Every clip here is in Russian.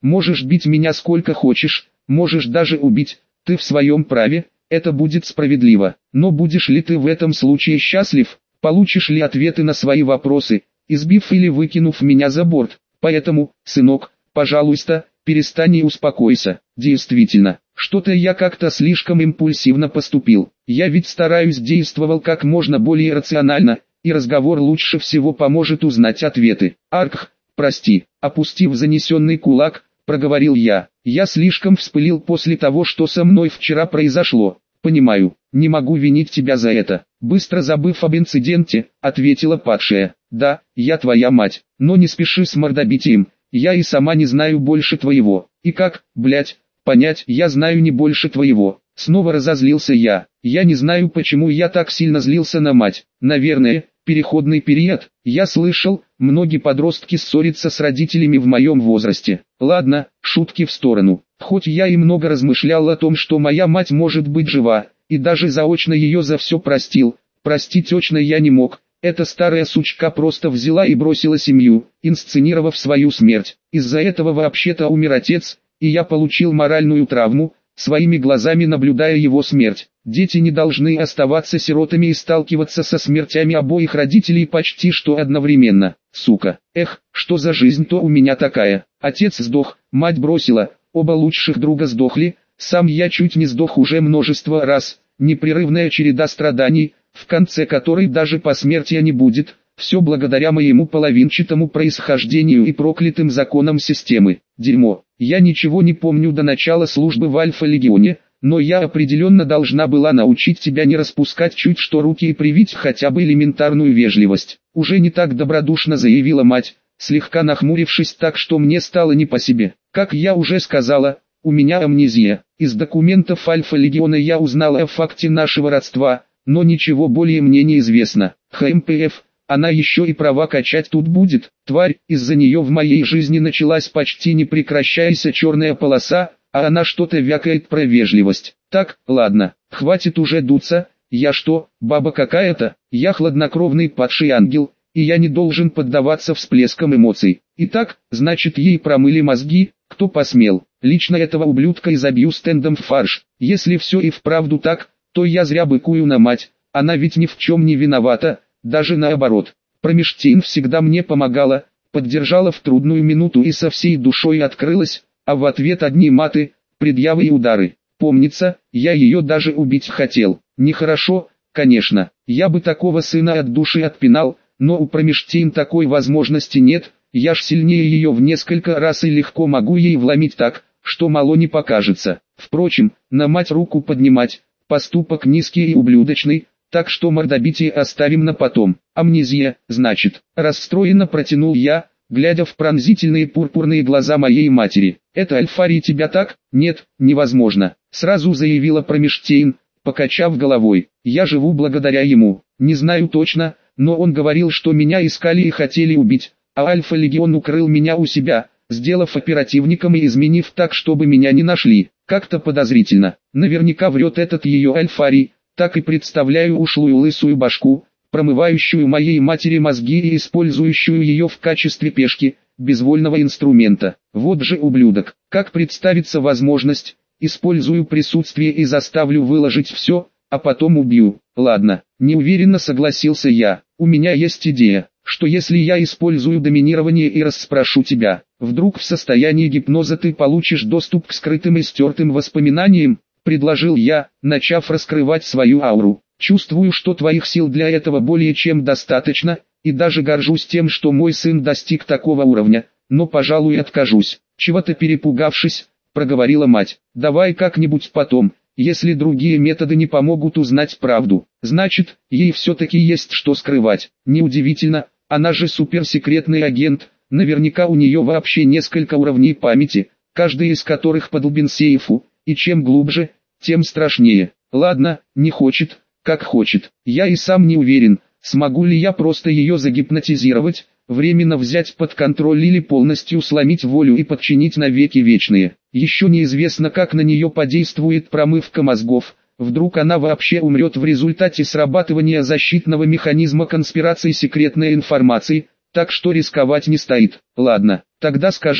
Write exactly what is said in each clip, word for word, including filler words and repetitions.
Можешь бить меня сколько хочешь, можешь даже убить, ты в своем праве, это будет справедливо. Но будешь ли ты в этом случае счастлив, получишь ли ответы на свои вопросы, избив или выкинув меня за борт? Поэтому, сынок, пожалуйста, перестань и успокойся. Действительно, что-то я как-то слишком импульсивно поступил. Я ведь стараюсь действовал как можно более рационально, и разговор лучше всего поможет узнать ответы. Аркх, прости, опустив занесенный кулак, проговорил я. Я слишком вспылил после того, что со мной вчера произошло. Понимаю, не могу винить тебя за это. Быстро забыв об инциденте, ответила падшая. Да, я твоя мать, но не спеши с мордобитием, я и сама не знаю больше твоего. И как, блять, понять, я знаю не больше твоего. Снова разозлился я. Я не знаю, почему я так сильно злился на мать. Наверное, переходный период. Я слышал, многие подростки ссорятся с родителями в моем возрасте. Ладно, шутки в сторону. Хоть я и много размышлял о том, что моя мать может быть жива, и даже заочно ее за все простил, простить точно я не мог. Эта старая сучка просто взяла и бросила семью, инсценировав свою смерть. Из-за этого вообще-то умер отец, и я получил моральную травму, своими глазами наблюдая его смерть. Дети не должны оставаться сиротами и сталкиваться со смертями обоих родителей почти что одновременно. Сука, эх, что за жизнь-то у меня такая. Отец сдох, мать бросила, оба лучших друга сдохли, сам я чуть не сдох уже множество раз. Непрерывная череда страданий, в конце которой даже посмертия не будет, все благодаря моему половинчатому происхождению и проклятым законам системы. Дерьмо. Я ничего не помню до начала службы в Альфа-легионе, но я определенно должна была научить тебя не распускать чуть что руки и привить хотя бы элементарную вежливость. Уже не так добродушно заявила мать, слегка нахмурившись так, что мне стало не по себе. Как я уже сказала, у меня амнезия. Из документов Альфа-легиона я узнала о факте нашего родства, но ничего более мне не известно. ХМПФ, она еще и права качать тут будет. Тварь, из-за нее в моей жизни началась почти не прекращаяся черная полоса, а она что-то вякает про вежливость. Так, ладно, хватит уже дуться, я что, баба какая-то? Я хладнокровный падший ангел, и я не должен поддаваться всплескам эмоций. Итак, значит ей промыли мозги, кто посмел. Лично этого ублюдка изобью стендом в фарш. Если все и вправду так, то я зря быкую на мать, она ведь ни в чем не виновата, даже наоборот. Промештейн всегда мне помогала, поддержала в трудную минуту и со всей душой открылась, а в ответ одни маты, предъявы и удары. Помнится, я ее даже убить хотел. Нехорошо, конечно, я бы такого сына от души отпинал, но у Промештейн такой возможности нет, я ж сильнее ее в несколько раз и легко могу ей вломить так, что мало не покажется. Впрочем, на мать руку поднимать, поступок низкий и ублюдочный, так что мордобитие оставим на потом. Амнезия, значит, расстроенно протянул я, глядя в пронзительные пурпурные глаза моей матери. Это Альфарий тебя так? Нет, невозможно, сразу заявила Промештейн, покачав головой. Я живу благодаря ему, не знаю точно, но он говорил, что меня искали и хотели убить, а Альфа-легион укрыл меня у себя, сделав оперативником и изменив так, чтобы меня не нашли. Как-то подозрительно. Наверняка врет этот ее Альфарий. Так и представляю ушлую лысую башку, промывающую моей матери мозги и использующую ее в качестве пешки, безвольного инструмента. Вот же ублюдок. Как представится возможность, использую присутствие и заставлю выложить все, а потом убью. Ладно, неуверенно согласился я. У меня есть идея, что если я использую доминирование и расспрошу тебя, вдруг в состоянии гипноза ты получишь доступ к скрытым и стертым воспоминаниям, предложил я, начав раскрывать свою ауру. Чувствую, что твоих сил для этого более чем достаточно, и даже горжусь тем, что мой сын достиг такого уровня, но, пожалуй, откажусь. Чего-то перепугавшись, проговорила мать. Давай как-нибудь потом, если другие методы не помогут узнать правду. Значит, ей все-таки есть что скрывать. Неудивительно, она же суперсекретный агент, наверняка у нее вообще несколько уровней памяти, каждый из которых подобен сейфу. И чем глубже, тем страшнее. Ладно, не хочет, как хочет. Я и сам не уверен, смогу ли я просто ее загипнотизировать, временно взять под контроль или полностью сломить волю и подчинить навеки вечные. Еще неизвестно, как на нее подействует промывка мозгов. Вдруг она вообще умрет в результате срабатывания защитного механизма конспирации секретной информации, так что рисковать не стоит. Ладно, тогда скажи,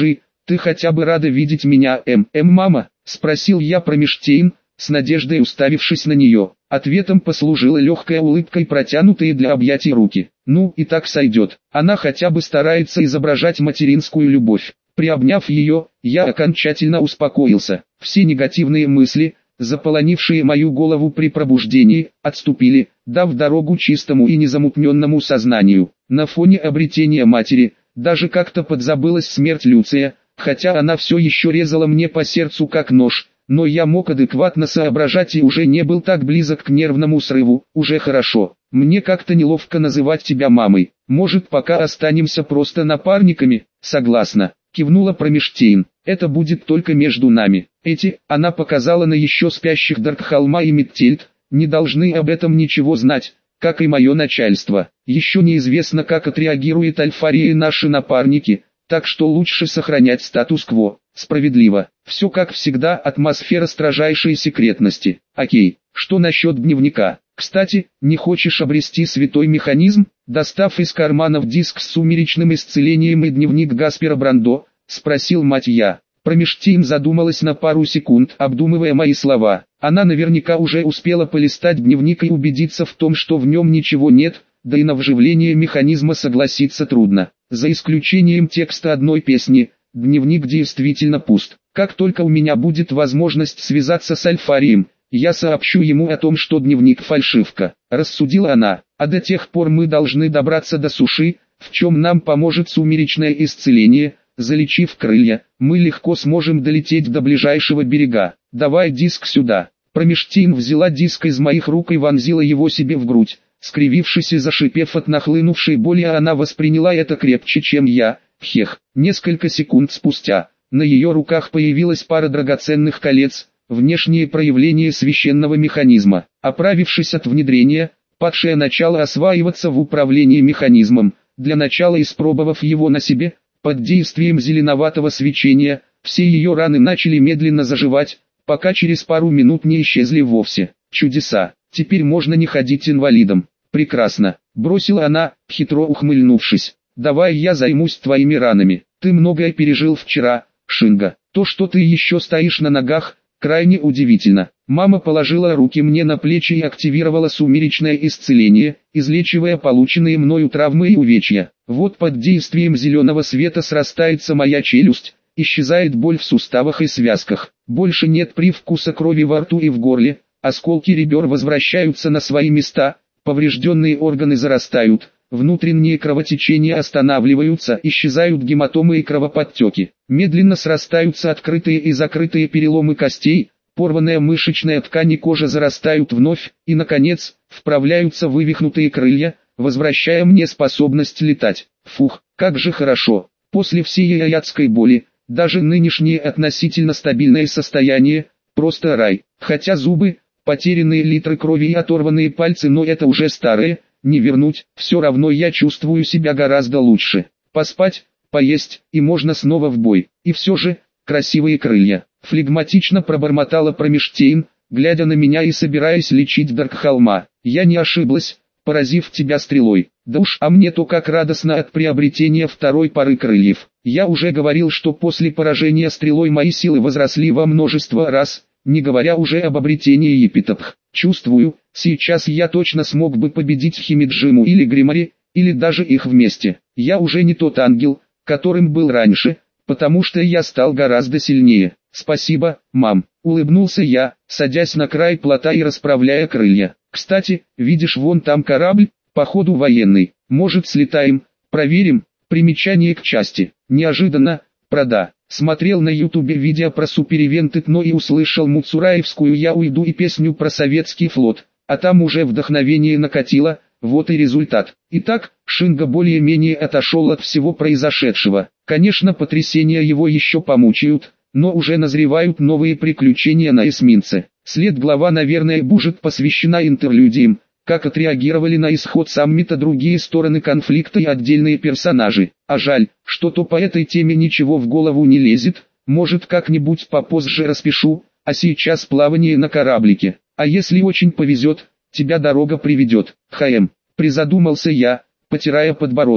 Ты хотя бы рада видеть меня, эм, эм, мама? Спросил я Промештейн, с надеждой уставившись на нее. Ответом послужила легкая улыбка и протянутые для объятий руки. Ну и так сойдет. Она хотя бы старается изображать материнскую любовь. Приобняв ее, я окончательно успокоился. Все негативные мысли, заполонившие мою голову при пробуждении, отступили, дав дорогу чистому и незамутненному сознанию. На фоне обретения матери, даже как-то подзабылась смерть Люция, хотя она все еще резала мне по сердцу как нож, но я мог адекватно соображать и уже не был так близок к нервному срыву. Уже хорошо. Мне как-то неловко называть тебя мамой. Может, пока останемся просто напарниками? Согласна. Кивнула Промештейн. Это будет только между нами. Эти, она показала на еще спящих Даркхолма и Миттельд, не должны об этом ничего знать, как и мое начальство. Еще неизвестно, как отреагируют Альфарии и наши напарники, так что лучше сохранять статус-кво. Справедливо. Все как всегда, атмосфера строжайшей секретности. Окей, что насчет дневника? Кстати, не хочешь обрести святой механизм? Достав из карманов диск с сумеречным исцелением и дневник Гаспера Брандо, спросил мать я. Промештейн задумалась на пару секунд, обдумывая мои слова. Она наверняка уже успела полистать дневник и убедиться в том, что в нем ничего нет, да и на вживление механизма согласиться трудно. За исключением текста одной песни, дневник действительно пуст. Как только у меня будет возможность связаться с Альфарием, я сообщу ему о том, что дневник фальшивка. Рассудила она, а до тех пор мы должны добраться до суши, в чем нам поможет сумеречное исцеление. Залечив крылья, мы легко сможем долететь до ближайшего берега. Давай диск сюда. Промештейн взяла диск из моих рук и вонзила его себе в грудь. Скривившись и зашипев от нахлынувшей боли, она восприняла это крепче, чем я. Хех. Несколько секунд спустя, на ее руках появилась пара драгоценных колец, внешние проявления священного механизма. Оправившись от внедрения, падшая начала осваиваться в управлении механизмом. Для начала испробовав его на себе, под действием зеленоватого свечения, все ее раны начали медленно заживать, пока через пару минут не исчезли вовсе. Чудеса. Теперь можно не ходить инвалидом. Прекрасно. Бросила она, хитро ухмыльнувшись. Давай я займусь твоими ранами. Ты многое пережил вчера, Шинга. То, что ты еще стоишь на ногах, крайне удивительно. Мама положила руки мне на плечи и активировала сумеречное исцеление, излечивая полученные мною травмы и увечья. Вот под действием зеленого света срастается моя челюсть, исчезает боль в суставах и связках. Больше нет привкуса крови во рту и в горле, осколки ребер возвращаются на свои места, поврежденные органы зарастают, внутренние кровотечения останавливаются, исчезают гематомы и кровоподтеки. Медленно срастаются открытые и закрытые переломы костей, порванная мышечная ткань и кожа зарастают вновь, и, наконец, вправляются вывихнутые крылья, возвращая мне способность летать. Фух, как же хорошо. После всей адской боли, даже нынешнее относительно стабильное состояние, просто рай. Хотя зубы, потерянные литры крови и оторванные пальцы, но это уже старые, не вернуть, все равно я чувствую себя гораздо лучше. Поспать, поесть, и можно снова в бой. И все же, красивые крылья. Флегматично пробормотала Промештейн, глядя на меня и собираясь лечить Даркхолма. Я не ошиблась, поразив тебя стрелой. Да уж, а мне-то как радостно от приобретения второй пары крыльев. Я уже говорил, что после поражения стрелой мои силы возросли во множество раз, не говоря уже об обретении епитопх. Чувствую, сейчас я точно смог бы победить Химиджиму или Гримари, или даже их вместе. Я уже не тот ангел, которым был раньше, потому что я стал гораздо сильнее. Спасибо, мам, улыбнулся я, садясь на край плота и расправляя крылья. Кстати, видишь, вон там корабль, походу военный. Может, слетаем, проверим? Примечание к части. Неожиданно, прода. Смотрел на ютубе видео про суперивенты ТНО и услышал Муцураевскую «Я уйду» и песню про советский флот, а там уже вдохновение накатило, вот и результат. Итак, Шинга более-менее отошел от всего произошедшего. Конечно, потрясения его еще помучают, но уже назревают новые приключения на эсминце. След глава, наверное, будет посвящена интерлюдиям, как отреагировали на исход саммита другие стороны конфликта и отдельные персонажи. А жаль, что-то по этой теме ничего в голову не лезет, может как-нибудь попозже распишу, а сейчас плавание на кораблике. А если очень повезет, тебя дорога приведет. Хм, призадумался я, потирая подбородок.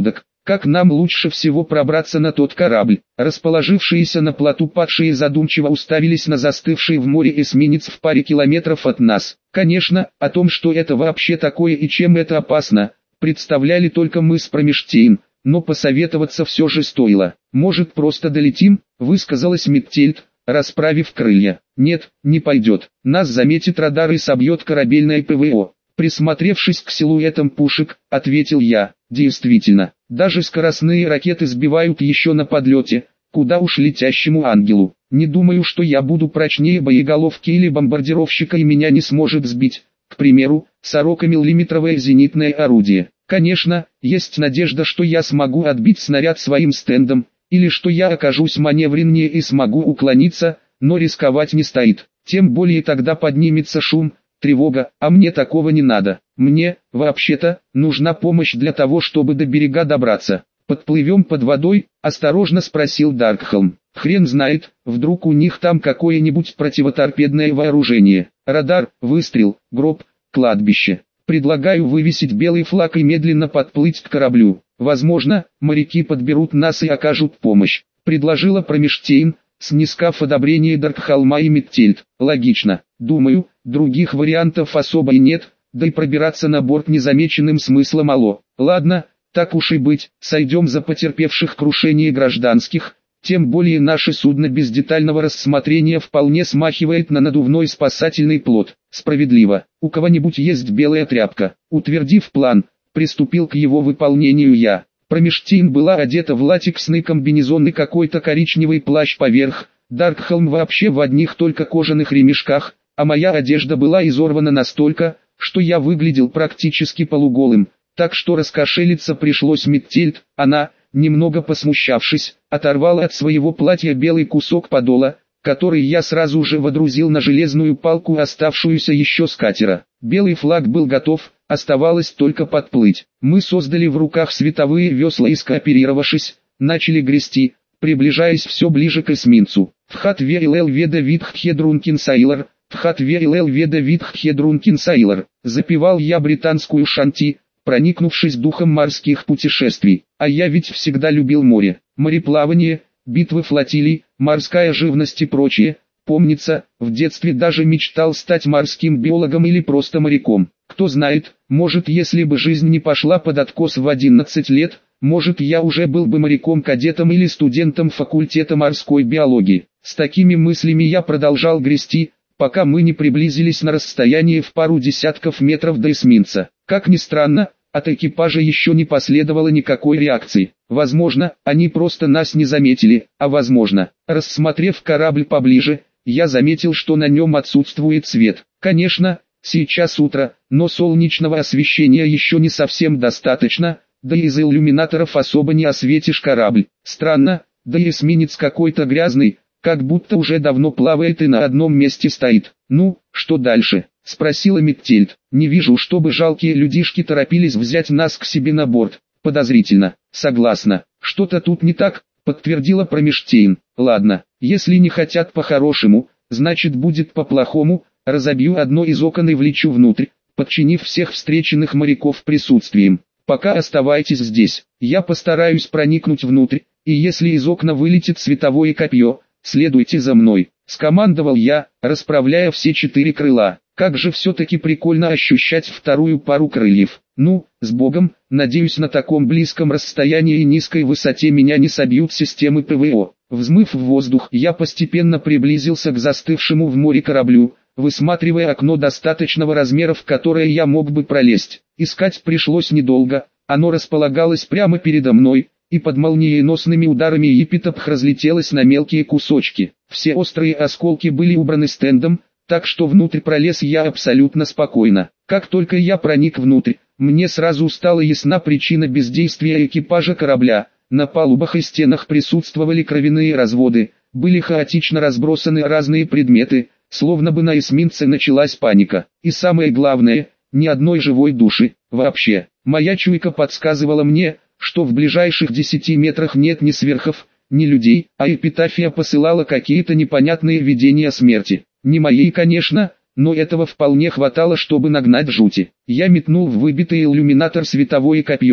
Как нам лучше всего пробраться на тот корабль? Расположившиеся на плоту падшие задумчиво уставились на застывший в море эсминец в паре километров от нас. Конечно, о том, что это вообще такое и чем это опасно, представляли только мы с Промештейн, но посоветоваться все же стоило. «Может, просто долетим?» — высказалась Миттельд, расправив крылья. «Нет, не пойдет. Нас заметит радар и собьет корабельное ПВО». Присмотревшись к силуэтам пушек, ответил я. Действительно, даже скоростные ракеты сбивают еще на подлете, куда уж летящему ангелу. Не думаю, что я буду прочнее боеголовки или бомбардировщика и меня не сможет сбить, к примеру, сорокамиллиметровое зенитное орудие. Конечно, есть надежда, что я смогу отбить снаряд своим стендом, или что я окажусь маневреннее и смогу уклониться, но рисковать не стоит. Тем более тогда поднимется шум, тревога, а мне такого не надо. Мне, вообще-то, нужна помощь для того, чтобы до берега добраться. «Подплывем под водой?» – осторожно спросил Даркхолм. «Хрен знает, вдруг у них там какое-нибудь противоторпедное вооружение. Радар, выстрел, гроб, кладбище. Предлагаю вывесить белый флаг и медленно подплыть к кораблю. Возможно, моряки подберут нас и окажут помощь», – предложила Промештейн, снискав одобрение Даркхолма и Миттельд. «Логично. Думаю, других вариантов особо и нет, да и пробираться на борт незамеченным смысла мало. Ладно, так уж и быть, сойдем за потерпевших крушение гражданских, тем более наше судно без детального рассмотрения вполне смахивает на надувной спасательный плот. Справедливо. У кого-нибудь есть белая тряпка?» Утвердив план, приступил к его выполнению я. Промештейн была одета в латексный комбинезон и какой-то коричневый плащ поверх, Даркхолм вообще в одних только кожаных ремешках, а моя одежда была изорвана настолько, что я выглядел практически полуголым, так что раскошелиться пришлось Миттельд. Она, немного посмущавшись, оторвала от своего платья белый кусок подола, который я сразу же водрузил на железную палку, оставшуюся еще с катера. Белый флаг был готов, оставалось только подплыть. Мы создали в руках световые весла и, скооперировавшись, начали грести, приближаясь все ближе к эсминцу. «Вхат верил веда Витхедрункин Сайлор, Вхат верил веда Витхедрункин Сайлор», запевал я британскую шанти, проникнувшись духом морских путешествий. А я ведь всегда любил море, мореплавание, битвы флотилий, морская живность и прочее. Помнится, в детстве даже мечтал стать морским биологом или просто моряком. Кто знает, может, если бы жизнь не пошла под откос в одиннадцать лет, может, я уже был бы моряком-кадетом или студентом факультета морской биологии. С такими мыслями я продолжал грести, пока мы не приблизились на расстояние в пару десятков метров до эсминца. Как ни странно, от экипажа еще не последовало никакой реакции. Возможно, они просто нас не заметили, а возможно, рассмотрев корабль поближе, я заметил, что на нем отсутствует свет. Конечно, сейчас утро, но солнечного освещения еще не совсем достаточно, да и из иллюминаторов особо не осветишь корабль. Странно, да и эсминец какой-то грязный, как будто уже давно плавает и на одном месте стоит. «Ну, что дальше?» — спросила Миттельд. «Не вижу, чтобы жалкие людишки торопились взять нас к себе на борт. Подозрительно». «Согласна. Что-то тут не так», — подтвердила Промештейн. «Ладно, если не хотят по-хорошему, значит будет по-плохому. Разобью одно из окон и влечу внутрь, подчинив всех встреченных моряков присутствием. Пока оставайтесь здесь. Я постараюсь проникнуть внутрь, и если из окна вылетит световое копье, следуйте за мной», — скомандовал я, расправляя все четыре крыла. Как же все-таки прикольно ощущать вторую пару крыльев. Ну, с Богом, надеюсь, на таком близком расстоянии и низкой высоте меня не собьют системы ПВО. Взмыв в воздух, я постепенно приблизился к застывшему в море кораблю, высматривая окно достаточного размера, в которое я мог бы пролезть. Искать пришлось недолго, оно располагалось прямо передо мной, и под молниеносными ударами Епитопх разлетелось на мелкие кусочки. Все острые осколки были убраны стендом, так что внутрь пролез я абсолютно спокойно. Как только я проник внутрь, мне сразу стала ясна причина бездействия экипажа корабля. На палубах и стенах присутствовали кровяные разводы, были хаотично разбросаны разные предметы, словно бы на эсминце началась паника. И самое главное, ни одной живой души. Вообще, моя чуйка подсказывала мне, что в ближайших десяти метрах нет ни сверхов, ни людей, а эпитафия посылала какие-то непонятные видения смерти. Не моей, конечно, но этого вполне хватало, чтобы нагнать жути. Я метнул в выбитый иллюминатор световое копье,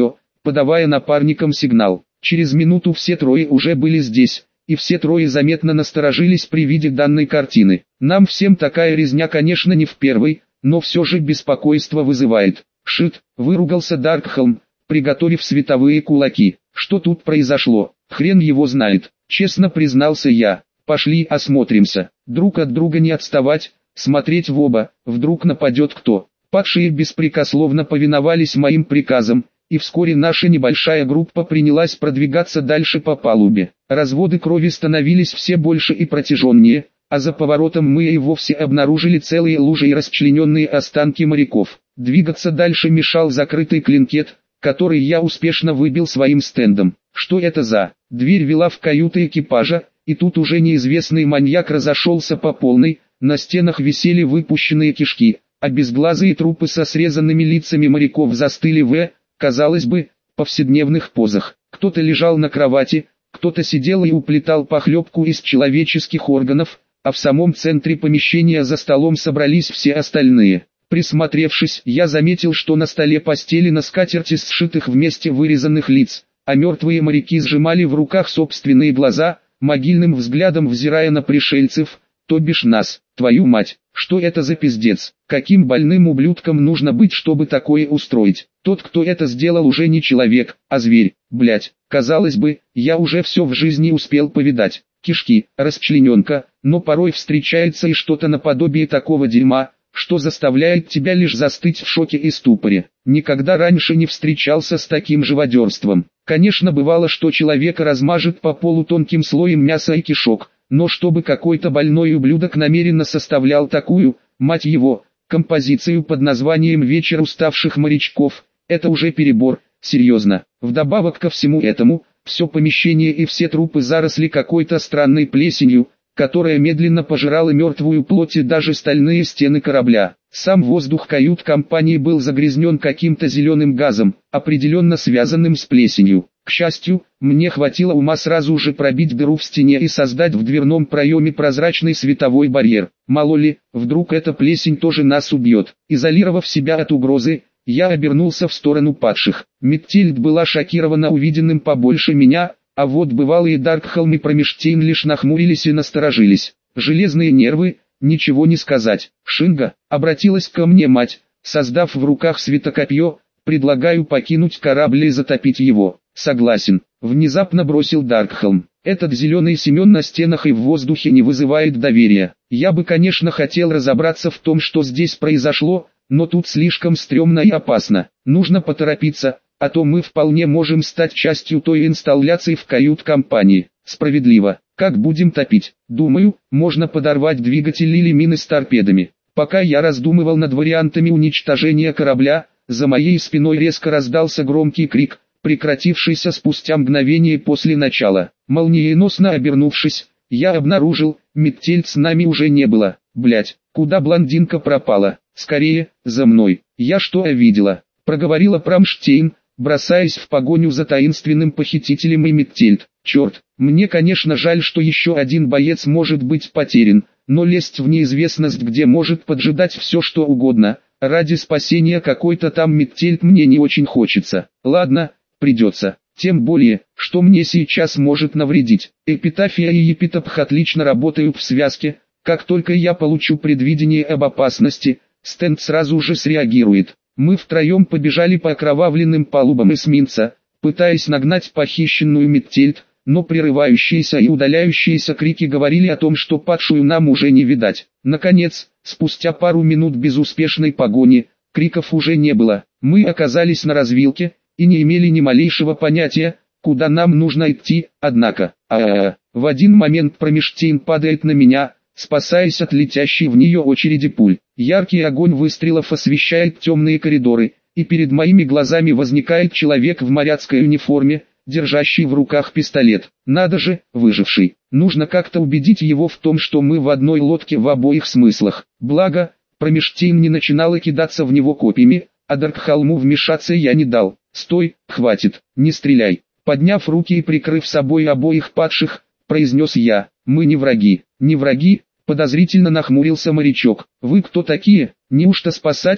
подавая напарникам сигнал. Через минуту все трое уже были здесь, и все трое заметно насторожились при виде данной картины. Нам всем такая резня, конечно, не в первый, но все же беспокойство вызывает. «Шит», — выругался Даркхолм, приготовив световые кулаки. «Что тут произошло? Хрен его знает», — честно признался я. «Пошли осмотримся. Друг от друга не отставать, смотреть в оба, вдруг нападет кто». Падшие беспрекословно повиновались моим приказам, и вскоре наша небольшая группа принялась продвигаться дальше по палубе. Разводы крови становились все больше и протяженнее, а за поворотом мы и вовсе обнаружили целые лужи и расчлененные останки моряков. Двигаться дальше мешал закрытый клинкет, который я успешно выбил своим стендом. Что это за? Дверь вела в каюты экипажа, и тут уже неизвестный маньяк разошелся по полной, на стенах висели выпущенные кишки, а безглазые трупы со срезанными лицами моряков застыли в, казалось бы, повседневных позах. Кто-то лежал на кровати, кто-то сидел и уплетал похлебку из человеческих органов, а в самом центре помещения за столом собрались все остальные. Присмотревшись, я заметил, что на столе постелена скатерть из сшитых вместе вырезанных лиц, а мертвые моряки сжимали в руках собственные глаза, могильным взглядом взирая на пришельцев, то бишь нас. Твою мать, что это за пиздец? Каким больным ублюдком нужно быть, чтобы такое устроить? Тот, кто это сделал, уже не человек, а зверь. Блять, казалось бы, я уже все в жизни успел повидать. Кишки, расчлененка, но порой встречается и что-то наподобие такого дерьма, что заставляет тебя лишь застыть в шоке и ступоре. Никогда раньше не встречался с таким живодерством. Конечно, бывало, что человека размажет по полу тонким слоем мяса и кишок, но чтобы какой-то больной ублюдок намеренно составлял такую, мать его, композицию под названием «Вечер уставших морячков», это уже перебор, серьезно. Вдобавок ко всему этому, все помещение и все трупы заросли какой-то странной плесенью, которая медленно пожирала мертвую плоть и даже стальные стены корабля. Сам воздух кают-компании был загрязнен каким-то зеленым газом, определенно связанным с плесенью. К счастью, мне хватило ума сразу же пробить дыру в стене и создать в дверном проеме прозрачный световой барьер. Мало ли, вдруг эта плесень тоже нас убьет. Изолировав себя от угрозы, я обернулся в сторону падших. Меттильд была шокирована увиденным побольше меня, а вот бывалые Даркхолм и Промештейн лишь нахмурились и насторожились. Железные нервы, ничего не сказать. Шинга, обратилась ко мне мать, создав в руках светокопье, предлагаю покинуть корабль и затопить его. Согласен, внезапно бросил Даркхолм. Этот зеленый Семен на стенах и в воздухе не вызывает доверия. Я бы, конечно, хотел разобраться в том, что здесь произошло, но тут слишком стрёмно и опасно. Нужно поторопиться, а то мы вполне можем стать частью той инсталляции в кают-компании. Справедливо. Как будем топить? Думаю, можно подорвать двигатель или мины с торпедами. Пока я раздумывал над вариантами уничтожения корабля, за моей спиной резко раздался громкий крик, прекратившийся спустя мгновение после начала. Молниеносно обернувшись, я обнаружил, Меттильд с нами уже не было. Блять, куда блондинка пропала? Скорее, за мной. Я что видела? Проговорила Промштейн, бросаясь в погоню за таинственным похитителем и Меттильд. Черт, мне, конечно, жаль, что еще один боец может быть потерян, но лезть в неизвестность, где может поджидать все что угодно, ради спасения какой-то там Меттильд, мне не очень хочется. Ладно, придется. Тем более, что мне сейчас может навредить. Эпитафия и Епитопх отлично работают в связке. Как только я получу предвидение об опасности, стенд сразу же среагирует. Мы втроем побежали по окровавленным палубам эсминца, пытаясь нагнать похищенную Меттильд, но прерывающиеся и удаляющиеся крики говорили о том, что падшую нам уже не видать. Наконец, спустя пару минут безуспешной погони, криков уже не было. Мы оказались на развилке и не имели ни малейшего понятия, куда нам нужно идти, однако, а-а-а, в один момент Промештейн падает на меня, спасаясь от летящей в нее очереди пуль. Яркий огонь выстрелов освещает темные коридоры, и перед моими глазами возникает человек в моряцкой униформе, держащий в руках пистолет. Надо же, выживший. Нужно как-то убедить его в том, что мы в одной лодке в обоих смыслах. Благо, Промештейн не начинала кидаться в него копьями, а Даркхолму вмешаться я не дал. «Стой, хватит, не стреляй». Подняв руки и прикрыв собой обоих падших, произнес я: «Мы не враги». «Не враги?» — подозрительно нахмурился морячок. «Вы кто такие? Неужто спасатели?»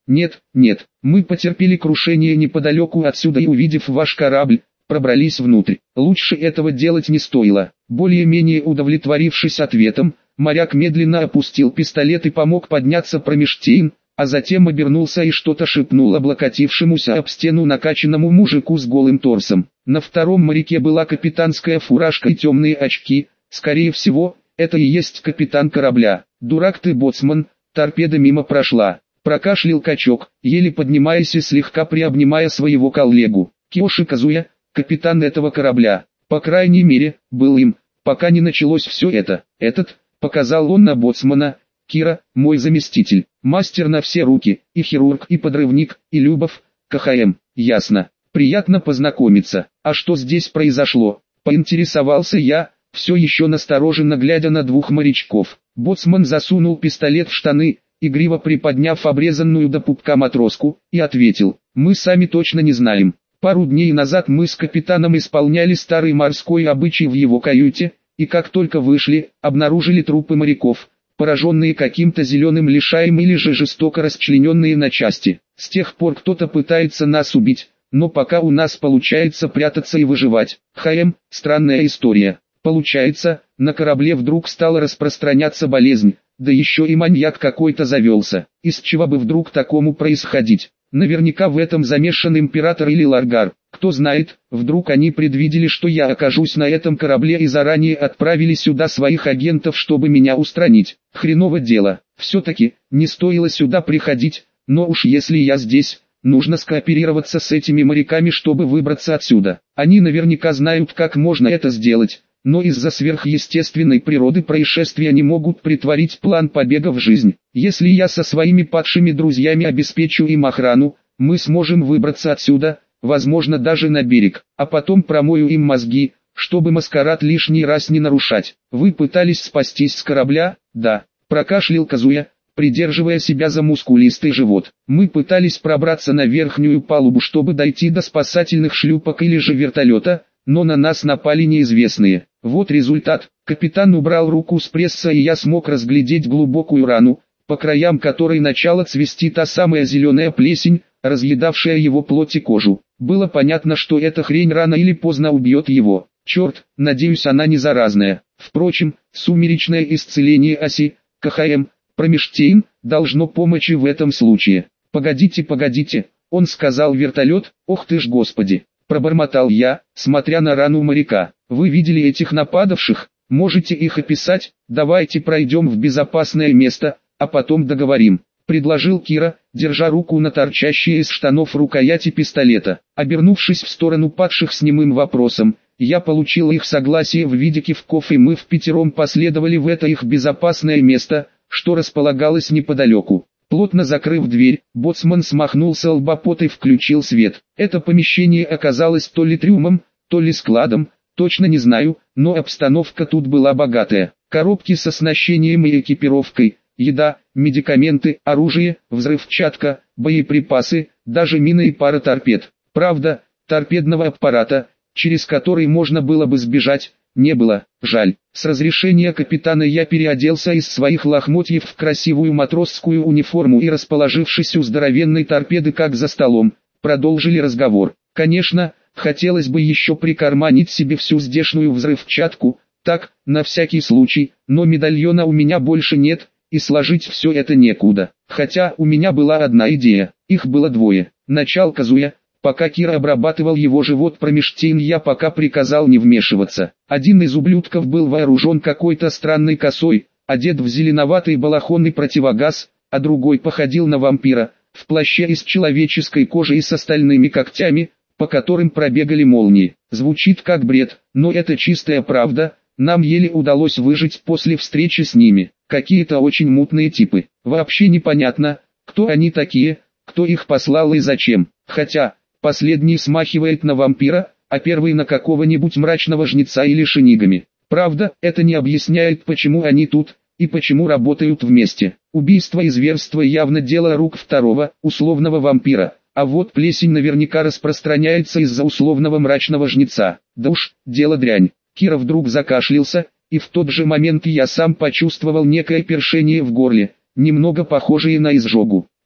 Нет, нет, мы потерпели крушение неподалеку отсюда и, увидев ваш корабль, пробрались внутрь. Лучше этого делать не стоило. Более-менее удовлетворившись ответом, моряк медленно опустил пистолет и помог подняться Промештейн, а затем обернулся и что-то шепнул облокотившемуся об стену накачанному мужику с голым торсом. На втором моряке была капитанская фуражка и темные очки. Скорее всего, это и есть капитан корабля. «Дурак ты, боцман, торпеда мимо прошла», — прокашлял качок, еле поднимаясь и слегка приобнимая своего коллегу. Киоши Казуя, капитан этого корабля, по крайней мере, был им, пока не началось все это. Этот, показал он на боцмана, Кира, мой заместитель, мастер на все руки, и хирург, и подрывник, и Любов, КХМ, ясно. Приятно познакомиться. А что здесь произошло? Поинтересовался я, все еще настороженно глядя на двух морячков. Боцман засунул пистолет в штаны, игриво приподняв обрезанную до пупка матроску, и ответил: мы сами точно не знаем. Пару дней назад мы с капитаном исполняли старый морской обычай в его каюте, и как только вышли, обнаружили трупы моряков, пораженные каким-то зеленым лишаем или же жестоко расчлененные на части. С тех пор кто-то пытается нас убить, но пока у нас получается прятаться и выживать. ХМ, странная история. Получается, на корабле вдруг стала распространяться болезнь, да еще и маньяк какой-то завелся. Из чего бы вдруг такому происходить? Наверняка в этом замешан император или Ларгар. Кто знает, вдруг они предвидели, что я окажусь на этом корабле и заранее отправили сюда своих агентов, чтобы меня устранить. Хреново дело. Все-таки, не стоило сюда приходить, но уж если я здесь, нужно скооперироваться с этими моряками, чтобы выбраться отсюда. Они наверняка знают, как можно это сделать, но из-за сверхъестественной природы происшествия не могут притворить план побега в жизнь. Если я со своими падшими друзьями обеспечу им охрану, мы сможем выбраться отсюда, возможно даже на берег, а потом промою им мозги, чтобы маскарад лишний раз не нарушать. Вы пытались спастись с корабля? Да, прокашлял Казуя, придерживая себя за мускулистый живот. Мы пытались пробраться на верхнюю палубу, чтобы дойти до спасательных шлюпок или же вертолета, но на нас напали неизвестные. Вот результат. Капитан убрал руку с пресса, и я смог разглядеть глубокую рану, по краям которой начала цвести та самая зеленая плесень, разъедавшая его плоть и кожу. Было понятно, что эта хрень рано или поздно убьет его. Черт, надеюсь, она не заразная. Впрочем, сумеречное исцеление оси, КХМ, Промештейн, должно помочь и в этом случае. Погодите, погодите, он сказал вертолет, ох ты ж господи. Пробормотал я, смотря на рану моряка. Вы видели этих нападавших? Можете их описать? Давайте пройдем в безопасное место, а потом договорим. Предложил Кира, держа руку на торчащей из штанов рукояти пистолета. Обернувшись в сторону падших с немым вопросом, я получил их согласие в виде кивков, и мы впятером последовали в это их безопасное место, что располагалось неподалеку. Плотно закрыв дверь, боцман смахнул с лба пот и включил свет. Это помещение оказалось то ли трюмом, то ли складом, точно не знаю, но обстановка тут была богатая. Коробки с оснащением и экипировкой, еда, медикаменты, оружие, взрывчатка, боеприпасы, даже мины и пара торпед. Правда, торпедного аппарата, через который можно было бы сбежать, не было. Жаль. С разрешения капитана я переоделся из своих лохмотьев в красивую матросскую униформу и, расположившись у здоровенной торпеды как за столом, продолжили разговор. Конечно, хотелось бы еще прикарманить себе всю здешнюю взрывчатку, так, на всякий случай, но медальона у меня больше нет, и сложить все это некуда. Хотя у меня была одна идея, их было двое. Начал Казуя. Пока Кира обрабатывал его живот Промештейн, я пока приказал не вмешиваться. Один из ублюдков был вооружен какой-то странной косой, одет в зеленоватый балахон и противогаз, а другой походил на вампира, в плаще из человеческой кожи и с остальными когтями, по которым пробегали молнии. Звучит как бред, но это чистая правда, нам еле удалось выжить после встречи с ними. Какие-то очень мутные типы. Вообще непонятно, кто они такие, кто их послал и зачем. Хотя... Последний смахивает на вампира, а первый на какого-нибудь мрачного жнеца или шинигами. Правда, это не объясняет, почему они тут, и почему работают вместе. Убийство и зверство явно дело рук второго, условного вампира, а вот плесень наверняка распространяется из-за условного мрачного жнеца. Да уж, дело дрянь. Кира вдруг закашлялся, и в тот же момент я сам почувствовал некое першение в горле, немного похожее на изжогу.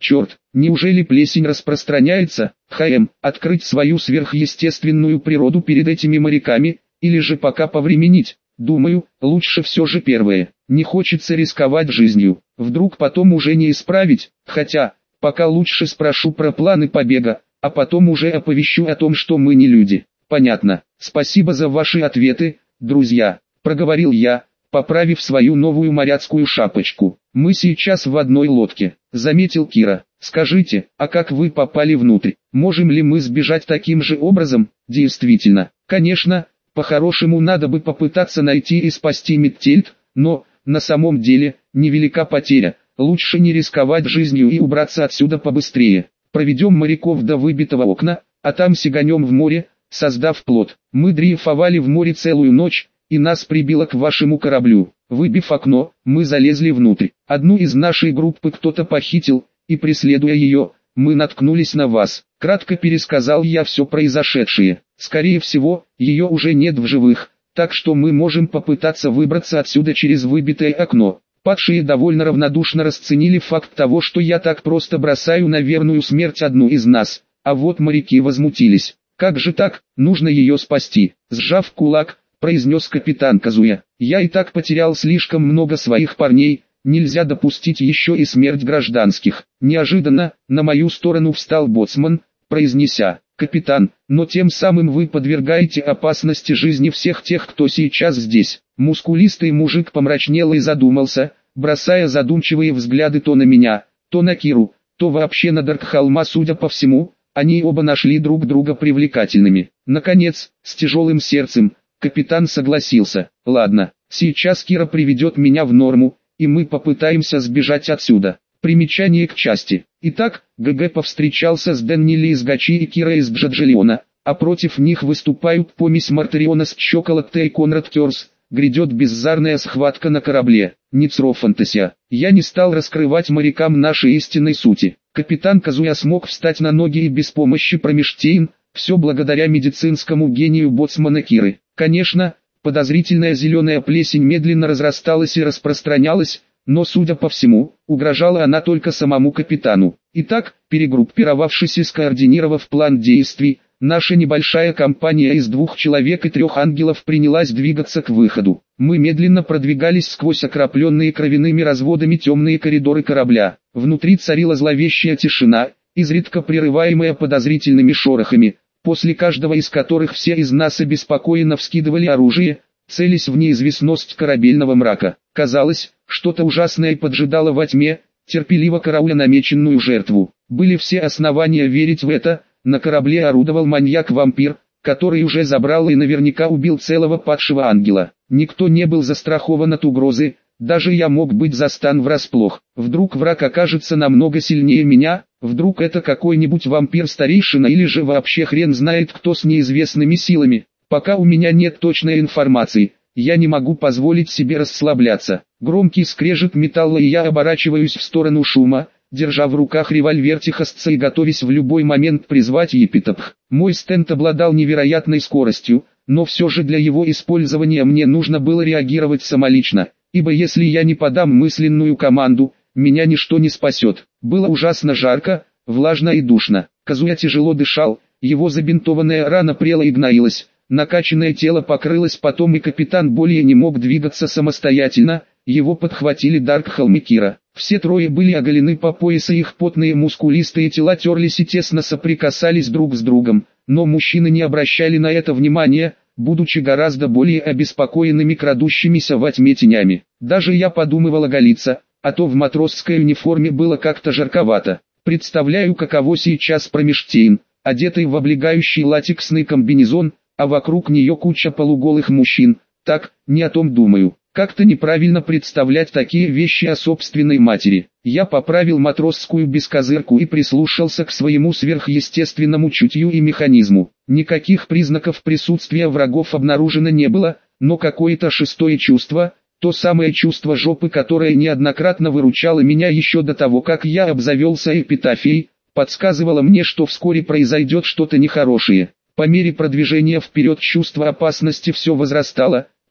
Черт, неужели плесень распространяется? ХМ, открыть свою сверхъестественную природу перед этими моряками, или же пока повременить? Думаю, лучше все же первое. Не хочется рисковать жизнью. Вдруг потом уже не исправить, хотя, пока лучше спрошу про планы побега, а потом уже оповещу о том, что мы не люди. Понятно. Спасибо за ваши ответы, друзья, проговорил я, поправив свою новую моряцкую шапочку. Мы сейчас в одной лодке, заметил Кира. Скажите, а как вы попали внутрь? Можем ли мы сбежать таким же образом? Действительно, конечно, по-хорошему надо бы попытаться найти и спасти Миттельд, но, на самом деле, невелика потеря. Лучше не рисковать жизнью и убраться отсюда побыстрее. Проведем моряков до выбитого окна, а там сиганем в море, создав плот. Мы дрейфовали в море целую ночь, и нас прибило к вашему кораблю. Выбив окно, мы залезли внутрь. Одну из нашей группы кто-то похитил, и преследуя ее, мы наткнулись на вас. Кратко пересказал я все произошедшее. Скорее всего, ее уже нет в живых, так что мы можем попытаться выбраться отсюда через выбитое окно. Падшие довольно равнодушно расценили факт того, что я так просто бросаю на верную смерть одну из нас, а вот моряки возмутились. Как же так, нужно ее спасти, сжав кулак, произнес капитан Казуя. Я и так потерял слишком много своих парней, нельзя допустить еще и смерть гражданских. Неожиданно, на мою сторону встал боцман, произнеся: «Капитан, но тем самым вы подвергаете опасности жизни всех тех, кто сейчас здесь». Мускулистый мужик помрачнел и задумался, бросая задумчивые взгляды то на меня, то на Киру, то вообще на Даркхолма. Судя по всему, они оба нашли друг друга привлекательными. Наконец, с тяжелым сердцем, капитан согласился: «Ладно, сейчас Кира приведет меня в норму, и мы попытаемся сбежать отсюда». Примечание к части. Итак, ГГ повстречался с Деннили из Гачи и Кира из Джаджелиона, а против них выступают помесь Мартариона с Чоколатте и Конрад Керс. Грядет беззарная схватка на корабле. Ницрофантасия. Я не стал раскрывать морякам нашей истинной сути. Капитан Казуя смог встать на ноги и без помощи Промештейн, все благодаря медицинскому гению боцмана Киры. Конечно, подозрительная зеленая плесень медленно разрасталась и распространялась, но, судя по всему, угрожала она только самому капитану. Итак, перегруппировавшись и скоординировав план действий, наша небольшая компания из двух человек и трех ангелов принялась двигаться к выходу. Мы медленно продвигались сквозь окропленные кровяными разводами темные коридоры корабля. Внутри царила зловещая тишина, изредка прерываемая подозрительными шорохами, после каждого из которых все из нас обеспокоенно вскидывали оружие, целясь в неизвестность корабельного мрака. Казалось, что-то ужасное поджидало во тьме, терпеливо карауля намеченную жертву. Были все основания верить в это. На корабле орудовал маньяк-вампир, который уже забрал и наверняка убил целого падшего ангела. Никто не был застрахован от угрозы, даже я мог быть застан врасплох. Вдруг враг окажется намного сильнее меня, вдруг это какой-нибудь вампир-старейшина или же вообще хрен знает кто с неизвестными силами. Пока у меня нет точной информации, я не могу позволить себе расслабляться. Громкий скрежет металла, и я оборачиваюсь в сторону шума, держа в руках револьвер Техасца и готовясь в любой момент призвать Епитопх. Мой стенд обладал невероятной скоростью, но все же для его использования мне нужно было реагировать самолично, ибо если я не подам мысленную команду, меня ничто не спасет. Было ужасно жарко, влажно и душно. Казуя тяжело дышал, его забинтованная рана прела и гноилась, накачанное тело покрылось потом, и капитан более не мог двигаться самостоятельно. Его подхватили Даркхолм и Кира. Все трое были оголены по пояс, и их потные мускулистые тела терлись и тесно соприкасались друг с другом. Но мужчины не обращали на это внимания, будучи гораздо более обеспокоенными крадущимися во тьме тенями. Даже я подумывал оголиться, а то в матросской униформе было как-то жарковато. Представляю, каково сейчас Промештейн, одетый в облегающий латексный комбинезон, а вокруг нее куча полуголых мужчин. Так, не о том думаю. Как-то неправильно представлять такие вещи о собственной матери. Я поправил матросскую бескозырку и прислушался к своему сверхъестественному чутью и механизму. Никаких признаков присутствия врагов обнаружено не было, но какое-то шестое чувство, то самое чувство жопы, которое неоднократно выручало меня еще до того, как я обзавелся эпитафией, подсказывало мне, что вскоре произойдет что-то нехорошее. По мере продвижения вперед чувство опасности все возрастало.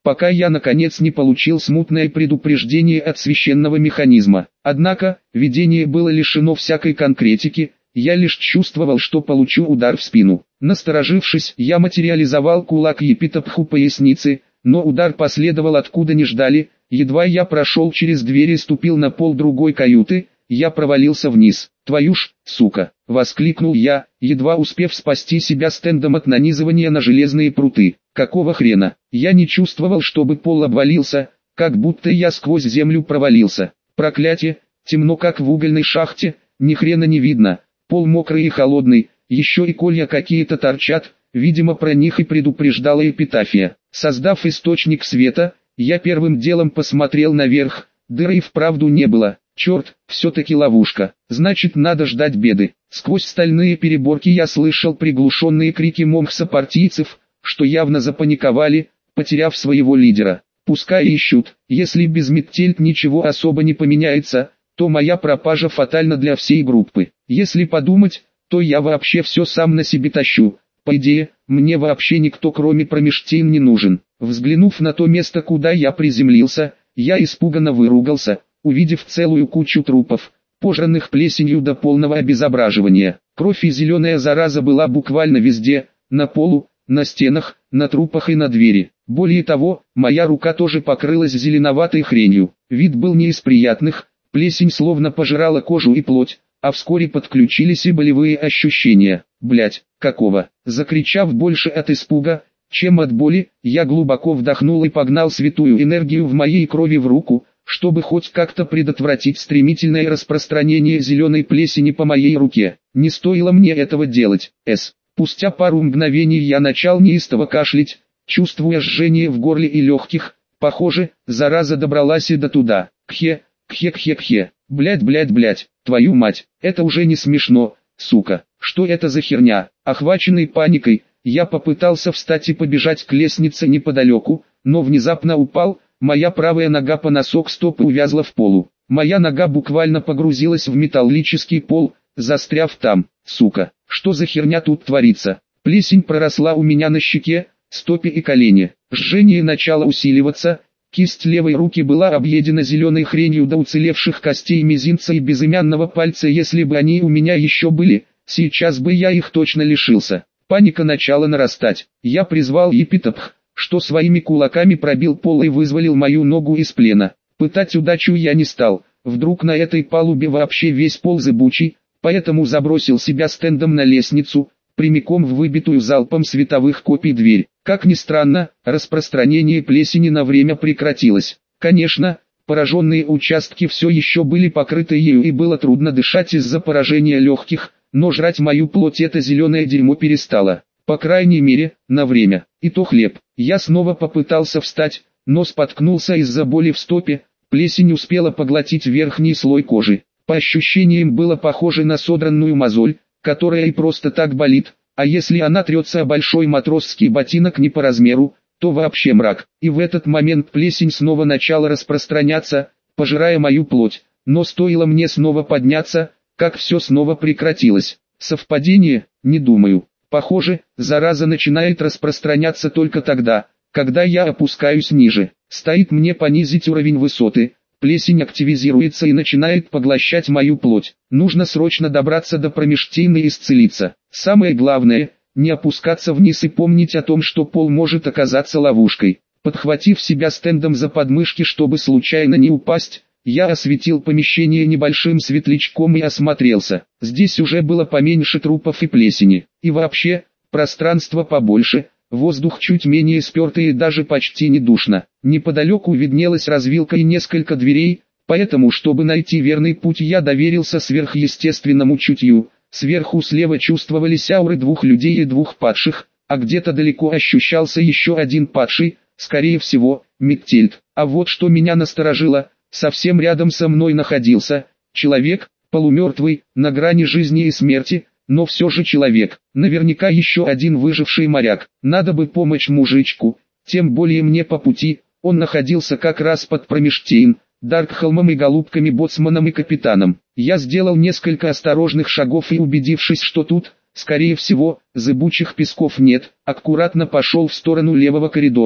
пока я наконец не получил смутное предупреждение от священного механизма. Однако, видение было лишено всякой конкретики, я лишь чувствовал, что получу удар в спину. Насторожившись, я материализовал кулак Епитопху поясницы, но удар последовал откуда не ждали. Едва я прошел через дверь и ступил на пол другой каюты, я провалился вниз. «Твою ж, сука!» — воскликнул я, едва успев спасти себя стендом от нанизывания на железные пруты. «Какого хрена?» Я не чувствовал, чтобы пол обвалился, как будто я сквозь землю провалился. Проклятие, темно как в угольной шахте, ни хрена не видно, пол мокрый и холодный, еще и колья какие-то торчат, видимо про них и предупреждала эпитафия. Создав источник света, я первым делом посмотрел наверх, дыры и вправду не было. Черт, все-таки ловушка, значит надо ждать беды. Сквозь стальные переборки я слышал приглушенные крики момх-сопартийцев, что явно запаниковали, потеряв своего лидера. Пускай ищут, если без Миттельт ничего особо не поменяется, то моя пропажа фатальна для всей группы. Если подумать, то я вообще все сам на себе тащу. По идее, мне вообще никто кроме Промештейн не нужен. Взглянув на то место, куда я приземлился, я испуганно выругался, увидев целую кучу трупов, пожранных плесенью до полного обезображивания. Кровь и зеленая зараза была буквально везде, на полу, на стенах, на трупах и на двери. Более того, моя рука тоже покрылась зеленоватой хренью. Вид был не из приятных, плесень словно пожирала кожу и плоть, а вскоре подключились и болевые ощущения. Блять, какого? Закричав больше от испуга, чем от боли, я глубоко вдохнул и погнал святую энергию в моей крови в руку, чтобы хоть как-то предотвратить стремительное распространение зеленой плесени по моей руке. Не стоило мне этого делать. С. Спустя пару мгновений я начал неистово кашлять, чувствуя жжение в горле и легких. Похоже, зараза добралась и до туда. Кхе, кхе кхе кхе. Блять блять блять, твою мать, это уже не смешно, сука. Что это за херня? Охваченный паникой, я попытался встать и побежать к лестнице неподалеку, но внезапно упал. Моя правая нога по носок стопы увязла в полу. Моя нога буквально погрузилась в металлический пол, застряв там. Сука, что за херня тут творится? Плесень проросла у меня на щеке, стопе и колене. Жжение начало усиливаться, кисть левой руки была объедена зеленой хренью до уцелевших костей мизинца и безымянного пальца. Если бы они у меня еще были, сейчас бы я их точно лишился. Паника начала нарастать. Я призвал Епитопх, что своими кулаками пробил пол и вызволил мою ногу из плена. Пытать удачу я не стал, вдруг на этой палубе вообще весь пол зыбучий, поэтому забросил себя стендом на лестницу, прямиком в выбитую залпом световых копий дверь. Как ни странно, распространение плесени на время прекратилось. Конечно, пораженные участки все еще были покрыты ею и было трудно дышать из-за поражения легких, но жрать мою плоть это зеленое дерьмо перестало. По крайней мере, на время. И то хлеб. Я снова попытался встать, но споткнулся из-за боли в стопе, плесень успела поглотить верхний слой кожи. По ощущениям было похоже на содранную мозоль, которая и просто так болит, а если она трется о большой матросский ботинок не по размеру, то вообще мрак. И в этот момент плесень снова начала распространяться, пожирая мою плоть, но стоило мне снова подняться, как все снова прекратилось. Совпадение? Не думаю. Похоже, зараза начинает распространяться только тогда, когда я опускаюсь ниже. Стоит мне понизить уровень высоты, плесень активизируется и начинает поглощать мою плоть. Нужно срочно добраться до Промештейна и исцелиться. Самое главное, не опускаться вниз и помнить о том, что пол может оказаться ловушкой. Подхватив себя стендом за подмышки, чтобы случайно не упасть, я осветил помещение небольшим светлячком и осмотрелся. Здесь уже было поменьше трупов и плесени. И вообще, пространство побольше, воздух чуть менее спертый и даже почти не душно. Неподалеку виднелась развилка и несколько дверей, поэтому, чтобы найти верный путь, я доверился сверхъестественному чутью. Сверху слева чувствовались ауры двух людей и двух падших, а где-то далеко ощущался еще один падший, скорее всего, Миттельт. А вот что меня насторожило. Совсем рядом со мной находился человек, полумертвый, на грани жизни и смерти, но все же человек. Наверняка еще один выживший моряк. Надо бы помочь мужичку, тем более мне по пути. Он находился как раз под Промештейн, Даркхолмом и голубками боцманом и капитаном. Я сделал несколько осторожных шагов и, убедившись, что тут, скорее всего, зыбучих песков нет, аккуратно пошел в сторону левого коридора.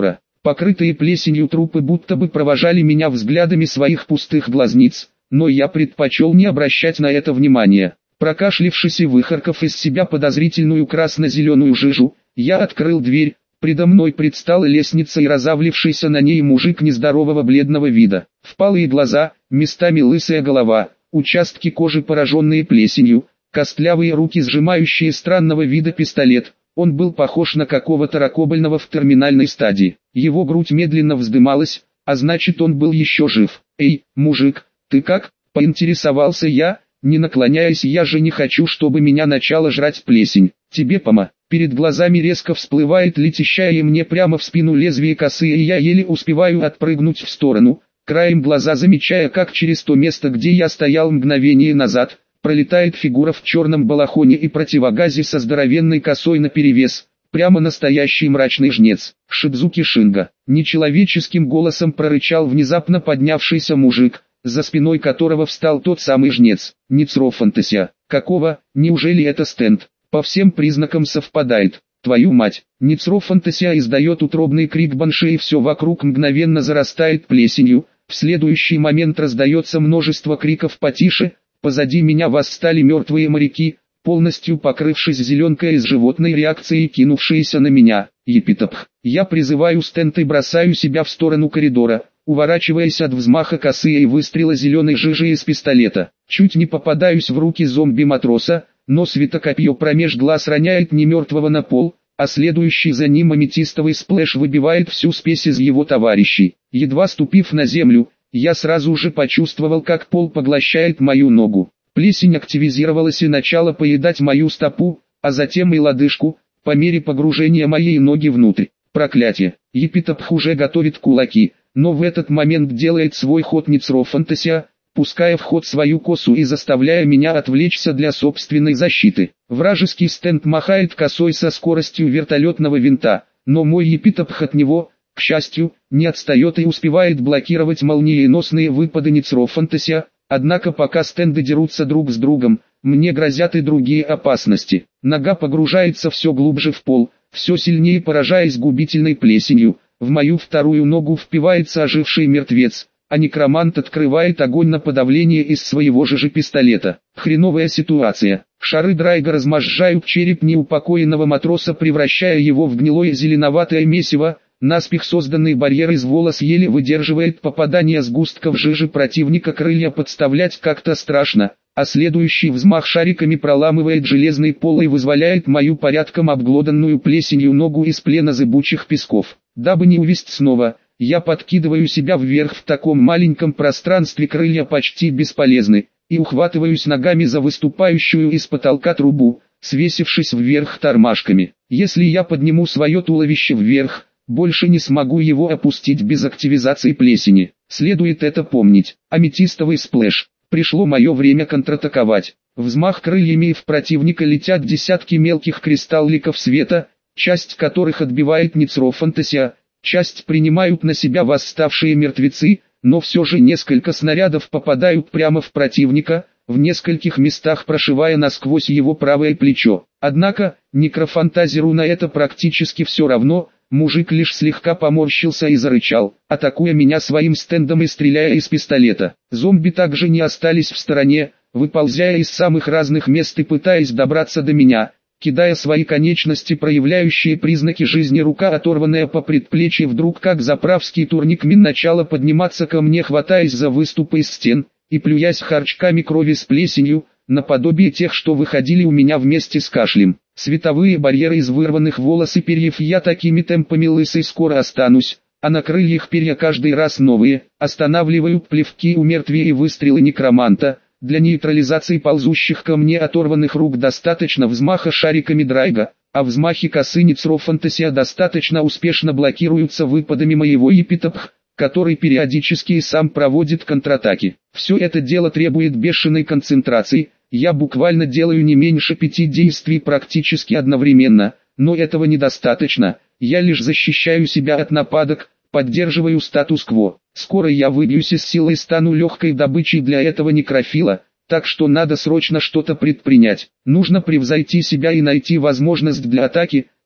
Покрытые плесенью трупы будто бы провожали меня взглядами своих пустых глазниц, но я предпочел не обращать на это внимания. Прокашлившись и выхаркав из себя подозрительную красно-зеленую жижу, я открыл дверь. Предо мной предстала лестница и разавлившийся на ней мужик нездорового бледного вида. Впалые глаза, местами лысая голова, участки кожи, пораженные плесенью, костлявые руки, сжимающие странного вида пистолет. Он был похож на какого-то ракобольного в терминальной стадии. Его грудь медленно вздымалась, а значит, он был еще жив. «Эй, мужик, ты как?» – поинтересовался я, не наклоняясь. «Я же не хочу, чтобы меня начала жрать плесень. Тебе пома». Перед глазами резко всплывает летящая мне прямо в спину лезвие косы, и я еле успеваю отпрыгнуть в сторону, краем глаза замечая, как через то место, где я стоял мгновение назад, пролетает фигура в черном балахоне и противогазе со здоровенной косой наперевес, прямо настоящий мрачный жнец. Шидзуки Шинга. Нечеловеческим голосом прорычал внезапно поднявшийся мужик, за спиной которого встал тот самый жнец. Ницро Фантасия. Какого? Неужели это стенд? По всем признакам совпадает. Твою мать. Ницро Фантасия издает утробный крик банши, и все вокруг мгновенно зарастает плесенью. В следующий момент раздается множество криков потише. Позади меня восстали мертвые моряки, полностью покрывшись зеленкой из животной реакции, кинувшиеся на меня. Епитопх. Я призываю стенд и бросаю себя в сторону коридора, уворачиваясь от взмаха косы и выстрела зеленой жижи из пистолета. Чуть не попадаюсь в руки зомби-матроса, но светокопье промеж глаз роняет немертвого на пол, а следующий за ним аметистовый сплэш выбивает всю спесь из его товарищей. Едва ступив на землю, я сразу же почувствовал, как пол поглощает мою ногу. Плесень активизировалась и начала поедать мою стопу, а затем и лодыжку, по мере погружения моей ноги внутрь. Проклятие! Епитопх уже готовит кулаки, но в этот момент делает свой ход Ницро Фантасия, пуская в ход свою косу и заставляя меня отвлечься для собственной защиты. Вражеский стенд махает косой со скоростью вертолетного винта, но мой епитопх от него, к счастью, не отстает и успевает блокировать молниеносные выпады Ницро Фантасия. Однако пока стенды дерутся друг с другом, мне грозят и другие опасности. Нога погружается все глубже в пол, все сильнее поражаясь губительной плесенью. В мою вторую ногу впивается оживший мертвец, а некромант открывает огонь на подавление из своего же пистолета. Хреновая ситуация. Шары Драйга размозжают череп неупокоенного матроса, превращая его в гнилое зеленоватое месиво. Наспех созданный барьер из волос еле выдерживает попадание сгустков жижи противника, крылья подставлять как-то страшно, а следующий взмах шариками проламывает железный пол и вызволяет мою порядком обглоданную плесенью ногу из плена зыбучих песков. Дабы не увязть снова, я подкидываю себя вверх. В таком маленьком пространстве крылья почти бесполезны, и ухватываюсь ногами за выступающую из потолка трубу, свесившись вверх тормашками. Если я подниму свое туловище вверх, больше не смогу его опустить без активизации плесени. Следует это помнить. Аметистовый сплэш. Пришло мое время контратаковать. Взмах крыльями, и в противника летят десятки мелких кристалликов света, часть которых отбивает Ницро Фантасия, часть принимают на себя восставшие мертвецы, но все же несколько снарядов попадают прямо в противника, в нескольких местах прошивая насквозь его правое плечо. Однако, некрофантазеру на это практически все равно. Мужик лишь слегка поморщился и зарычал, атакуя меня своим стендом и стреляя из пистолета. Зомби также не остались в стороне, выползая из самых разных мест и пытаясь добраться до меня, кидая свои конечности, проявляющие признаки жизни. Рука, оторванная по предплечью, вдруг как заправский турникмен начала подниматься ко мне, хватаясь за выступы из стен и плюясь харчками крови с плесенью, наподобие тех, что выходили у меня вместе с кашлем. Световые барьеры из вырванных волос и перьев. Я такими темпами лысый скоро останусь, а на крыльях перья каждый раз новые. Останавливают плевки у мертвия и выстрелы некроманта. Для нейтрализации ползущих ко мне оторванных рук достаточно взмаха шариками Драйга, а взмахи косы Ницро Фантасия достаточно успешно блокируются выпадами моего епитопх, который периодически и сам проводит контратаки. Все это дело требует бешеной концентрации. Я буквально делаю не меньше пяти действий практически одновременно, но этого недостаточно. Я лишь защищаю себя от нападок, поддерживаю статус-кво. Скоро я выбьюсь из силы и стану легкой добычей для этого некрофила, так что надо срочно что-то предпринять. Нужно превзойти себя и найти возможность для атаки,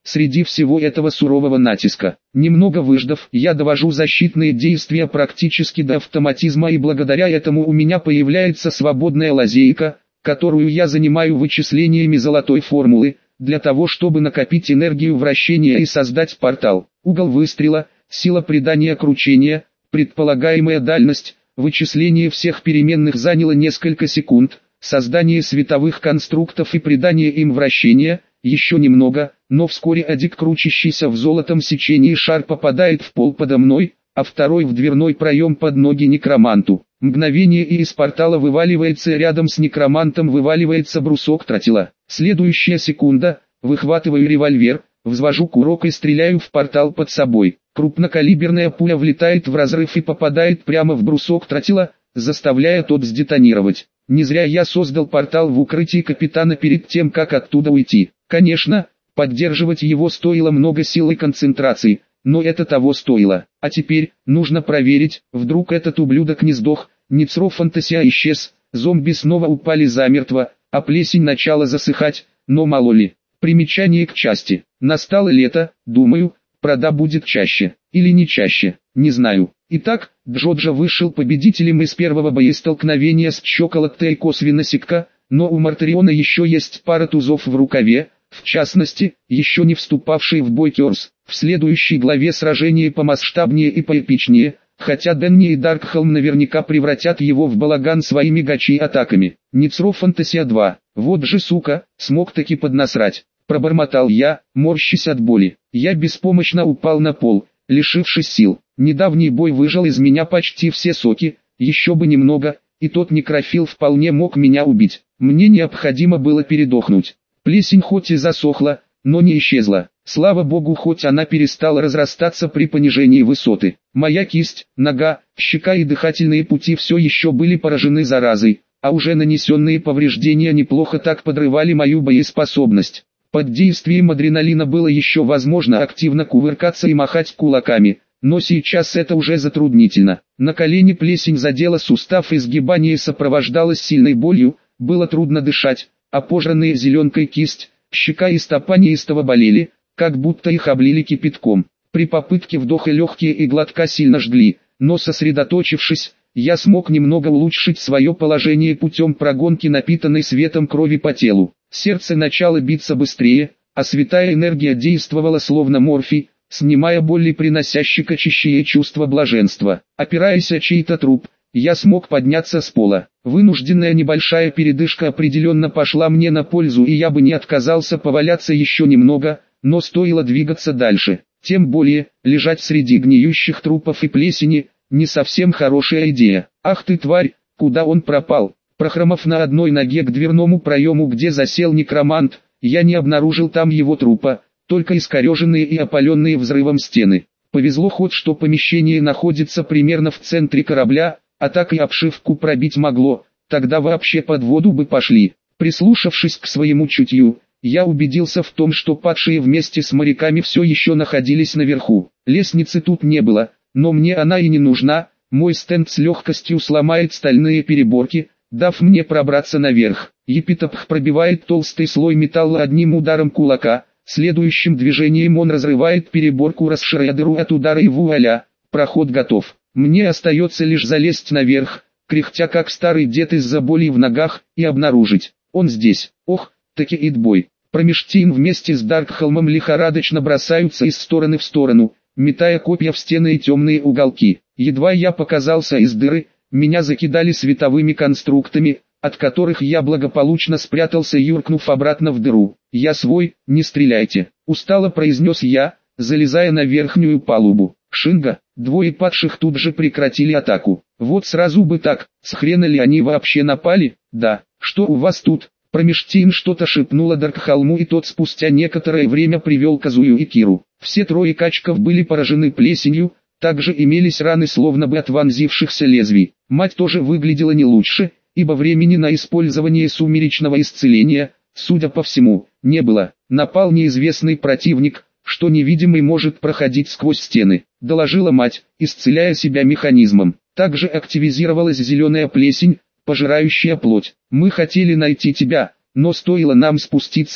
среди всего этого сурового натиска. Немного выждав, я довожу защитные действия практически до автоматизма, и благодаря этому у меня появляется свободная лазейка, которую я занимаю вычислениями золотой формулы, для того чтобы накопить энергию вращения и создать портал. Угол выстрела, сила придания кручения, предполагаемая дальность, вычисление всех переменных заняло несколько секунд, создание световых конструктов и придание им вращения, еще немного, но вскоре один крутящийся в золотом сечении шар попадает в пол подо мной, а второй в дверной проем под ноги некроманту. Мгновение, и из портала вываливается рядом с некромантом вываливается брусок тротила. Следующая секунда, выхватываю револьвер, взвожу курок и стреляю в портал под собой. Крупнокалиберная пуля влетает в разрыв и попадает прямо в брусок тротила, заставляя тот сдетонировать. Не зря я создал портал в укрытии капитана перед тем, как оттуда уйти. Конечно, поддерживать его стоило много сил и концентрации, но это того стоило. А теперь, нужно проверить, вдруг этот ублюдок не сдох, Ницрофантасия исчез, зомби снова упали замертво, а плесень начала засыхать, но мало ли. Примечание к части. Настало лето, думаю, прода будет чаще, или не чаще, не знаю. Итак, Джоджо вышел победителем из первого боестолкновения с Чоколаттой косвенно сикка, но у Мартариона еще есть пара тузов в рукаве, в частности, еще не вступавший в бой Керс. В следующей главе сражение помасштабнее и поэпичнее, хотя Дэнни и Даркхолм наверняка превратят его в балаган своими гачи-атаками. Ницрофантасия два. Вот же сука, смог таки поднасрать. Пробормотал я, морщась от боли. Я беспомощно упал на пол, лишившись сил. Недавний бой выжал из меня почти все соки, еще бы немного, и тот некрофил вполне мог меня убить. Мне необходимо было передохнуть. Плесень хоть и засохла, но не исчезла. Слава богу, хоть она перестала разрастаться при понижении высоты. Моя кисть, нога, щека и дыхательные пути все еще были поражены заразой, а уже нанесенные повреждения неплохо так подрывали мою боеспособность. Под действием адреналина было еще возможно активно кувыркаться и махать кулаками, но сейчас это уже затруднительно. На колени плесень задела сустав, и сгибание сопровождалось сильной болью, было трудно дышать, а пожранные зеленкой кисть, щека и стопа неистово болели, как будто их облили кипятком. При попытке вдоха легкие и глотка сильно жгли, но сосредоточившись, я смог немного улучшить свое положение путем прогонки напитанной светом крови по телу. Сердце начало биться быстрее, а святая энергия действовала словно морфий, снимая боль и приносящее кочащее чувство блаженства. Опираясь о чей-то труп, я смог подняться с пола. Вынужденная небольшая передышка определенно пошла мне на пользу, и я бы не отказался поваляться еще немного, но стоило двигаться дальше. Тем более, лежать среди гниющих трупов и плесени – не совсем хорошая идея. Ах ты тварь, куда он пропал? Прохромав на одной ноге к дверному проему, где засел некромант, я не обнаружил там его трупа, только искореженные и опаленные взрывом стены. Повезло хоть, что помещение находится примерно в центре корабля, а так и обшивку пробить могло, тогда вообще под воду бы пошли. Прислушавшись к своему чутью, я убедился в том, что падшие вместе с моряками все еще находились наверху. Лестницы тут не было, но мне она и не нужна, мой стенд с легкостью сломает стальные переборки, дав мне пробраться наверх. Епитопх пробивает толстый слой металла одним ударом кулака, следующим движением он разрывает переборку, расширяя дыру от удара, и вуаля, проход готов. Мне остается лишь залезть наверх, кряхтя как старый дед из-за боли в ногах, и обнаружить. Он здесь. Ох, таки идбой. Промеж тем вместе с Даркхолмом лихорадочно бросаются из стороны в сторону, метая копья в стены и темные уголки. Едва я показался из дыры, меня закидали световыми конструктами, от которых я благополучно спрятался, юркнув обратно в дыру. «Я свой, не стреляйте», — устало произнес я, залезая на верхнюю палубу. Шинга, двое падших тут же прекратили атаку. Вот сразу бы так, с хрена ли они вообще напали? Да, что у вас тут? Промеж тем что-то шепнула Даркхолму, и тот спустя некоторое время привел Казую и Киру. Все трое качков были поражены плесенью, также имелись раны словно бы от вонзившихся лезвий. Мать тоже выглядела не лучше, ибо времени на использование сумеречного исцеления, судя по всему, не было. Напал неизвестный противник, что невидимый может проходить сквозь стены, доложила мать, исцеляя себя механизмом. Также активизировалась зеленая плесень, пожирающая плоть. Мы хотели найти тебя, но стоило нам спуститься,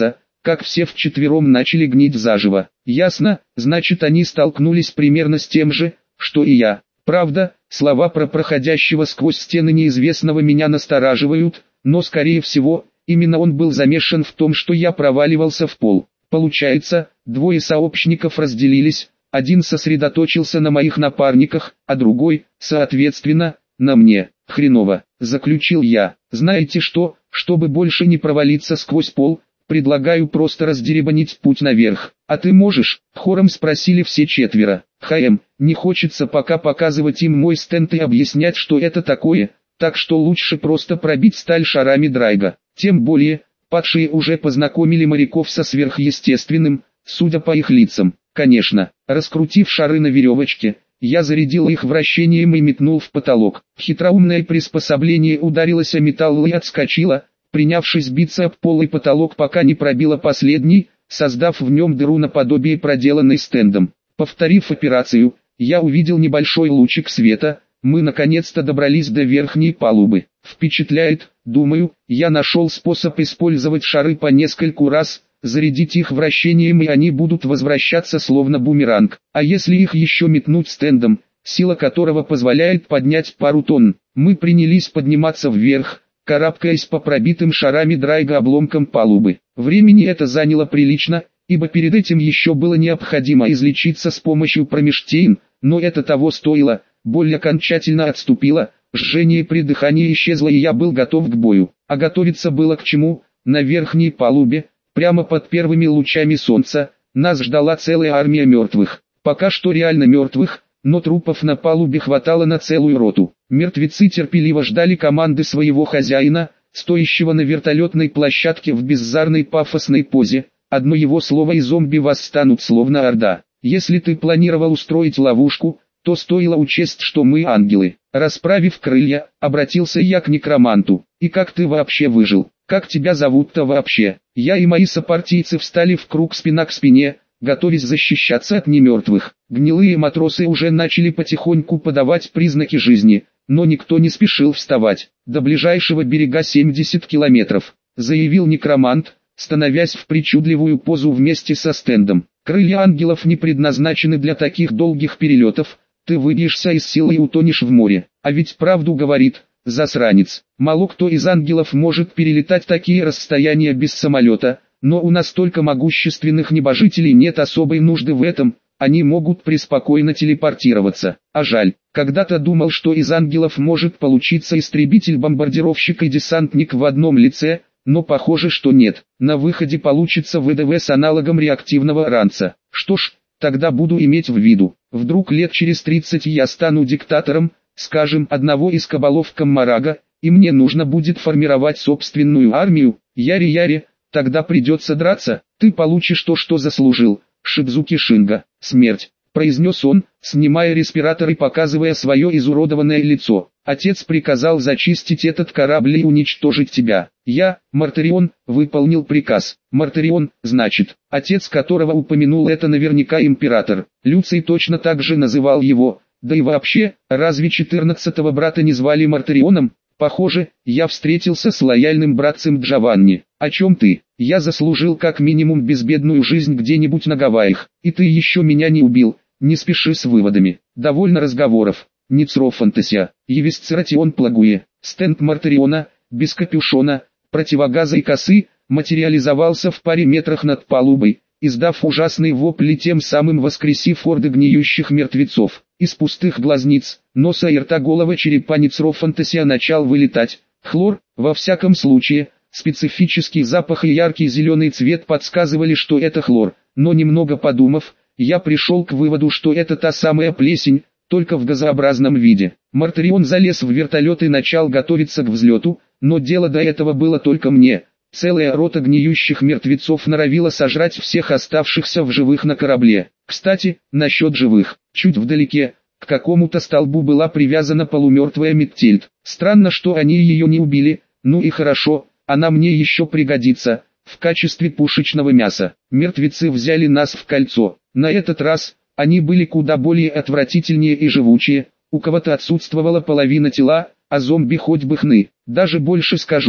как все вчетвером начали гнить заживо. Ясно, значит они столкнулись примерно с тем же, что и я. Правда, слова про проходящего сквозь стены неизвестного меня настораживают, но скорее всего, именно он был замешан в том, что я проваливался в пол. Получается, двое сообщников разделились, один сосредоточился на моих напарниках, а другой, соответственно, на мне. Хреново, заключил я. Знаете что, чтобы больше не провалиться сквозь пол, предлагаю просто раздеребанить путь наверх. А ты можешь? Хором спросили все четверо. ХМ, не хочется пока показывать им мой стенд и объяснять, что это такое, так что лучше просто пробить сталь шарами драйга. Тем более, падшие уже познакомили моряков со сверхъестественным, судя по их лицам. Конечно, раскрутив шары на веревочке, я зарядил их вращением и метнул в потолок. Хитроумное приспособление ударилось о металл и отскочило, принявшись биться об пол и потолок, пока не пробило последний, создав в нем дыру наподобие проделанной стендом. Повторив операцию, я увидел небольшой лучик света. Мы наконец-то добрались до верхней палубы. Впечатляет, думаю, я нашел способ использовать шары по нескольку раз, зарядить их вращением и они будут возвращаться словно бумеранг. А если их еще метнуть стендом, сила которого позволяет поднять пару тонн? Мы принялись подниматься вверх, карабкаясь по пробитым шарами драйга обломкам палубы. Времени это заняло прилично, ибо перед этим еще было необходимо излечиться с помощью промештейн, но это того стоило. Боль окончательно отступила, жжение при дыхании исчезло и я был готов к бою. А готовиться было к чему? На верхней палубе, прямо под первыми лучами солнца, нас ждала целая армия мертвых. Пока что реально мертвых, но трупов на палубе хватало на целую роту. Мертвецы терпеливо ждали команды своего хозяина, стоящего на вертолетной площадке в беззарной пафосной позе. Одно его слово и зомби восстанут словно орда. Если ты планировал устроить ловушку, то стоило учесть, что мы ангелы. Расправив крылья, обратился я к некроманту. И как ты вообще выжил? Как тебя зовут-то вообще? Я и мои сопартийцы встали в круг спина к спине, готовясь защищаться от немертвых. Гнилые матросы уже начали потихоньку подавать признаки жизни, но никто не спешил вставать. До ближайшего берега семьдесят километров, заявил некромант, становясь в причудливую позу вместе со стендом. Крылья ангелов не предназначены для таких долгих перелетов. Ты выбьешься из силы и утонешь в море. А ведь правду говорит, засранец. Мало кто из ангелов может перелетать такие расстояния без самолета, но у настолько могущественных небожителей нет особой нужды в этом, они могут преспокойно телепортироваться. А жаль, когда-то думал, что из ангелов может получиться истребитель-бомбардировщик и десантник в одном лице, но похоже, что нет. На выходе получится ВДВ с аналогом реактивного ранца. Что ж, тогда буду иметь в виду. Вдруг лет через тридцать я стану диктатором, скажем, одного из кабалов Каммарага, и мне нужно будет формировать собственную армию. Яри-яри, тогда придется драться. Ты получишь то, что заслужил. Шидзуки Шинга. Смерть, произнес он, снимая респиратор и показывая свое изуродованное лицо. Отец приказал зачистить этот корабль и уничтожить тебя. Я, Мартарион, выполнил приказ. Мартарион, значит, отец которого упомянул это наверняка император. Люций точно так же называл его. Да и вообще, разве четырнадцатого брата не звали Мартарионом? Похоже, я встретился с лояльным братцем Джованни. О чем ты? Я заслужил как минимум безбедную жизнь где-нибудь на Гавайях. И ты еще меня не убил. Не спеши с выводами. Довольно разговоров. Ницро Фантасия, Евисцератион Плагуе, стенд Мартариона, без капюшона, противогаза и косы, материализовался в паре метрах над палубой, издав ужасный вопль и тем самым воскресив орды гниющих мертвецов. Из пустых глазниц, носа и рта голого черепа Ницро Фантасия начал вылетать. Хлор, во всяком случае, специфический запах и яркий зеленый цвет подсказывали, что это хлор, но немного подумав, я пришел к выводу, что это та самая плесень, только в газообразном виде. Мартарион залез в вертолет и начал готовиться к взлету, но дело до этого было только мне. Целая рота гниющих мертвецов норовила сожрать всех оставшихся в живых на корабле. Кстати, насчет живых. Чуть вдалеке, к какому-то столбу была привязана полумертвая Меттельд. Странно, что они ее не убили, ну и хорошо, она мне еще пригодится, в качестве пушечного мяса. Мертвецы взяли нас в кольцо. На этот раз они были куда более отвратительнее и живучие, у кого-то отсутствовала половина тела, а зомби хоть бы хны. Даже больше скажу,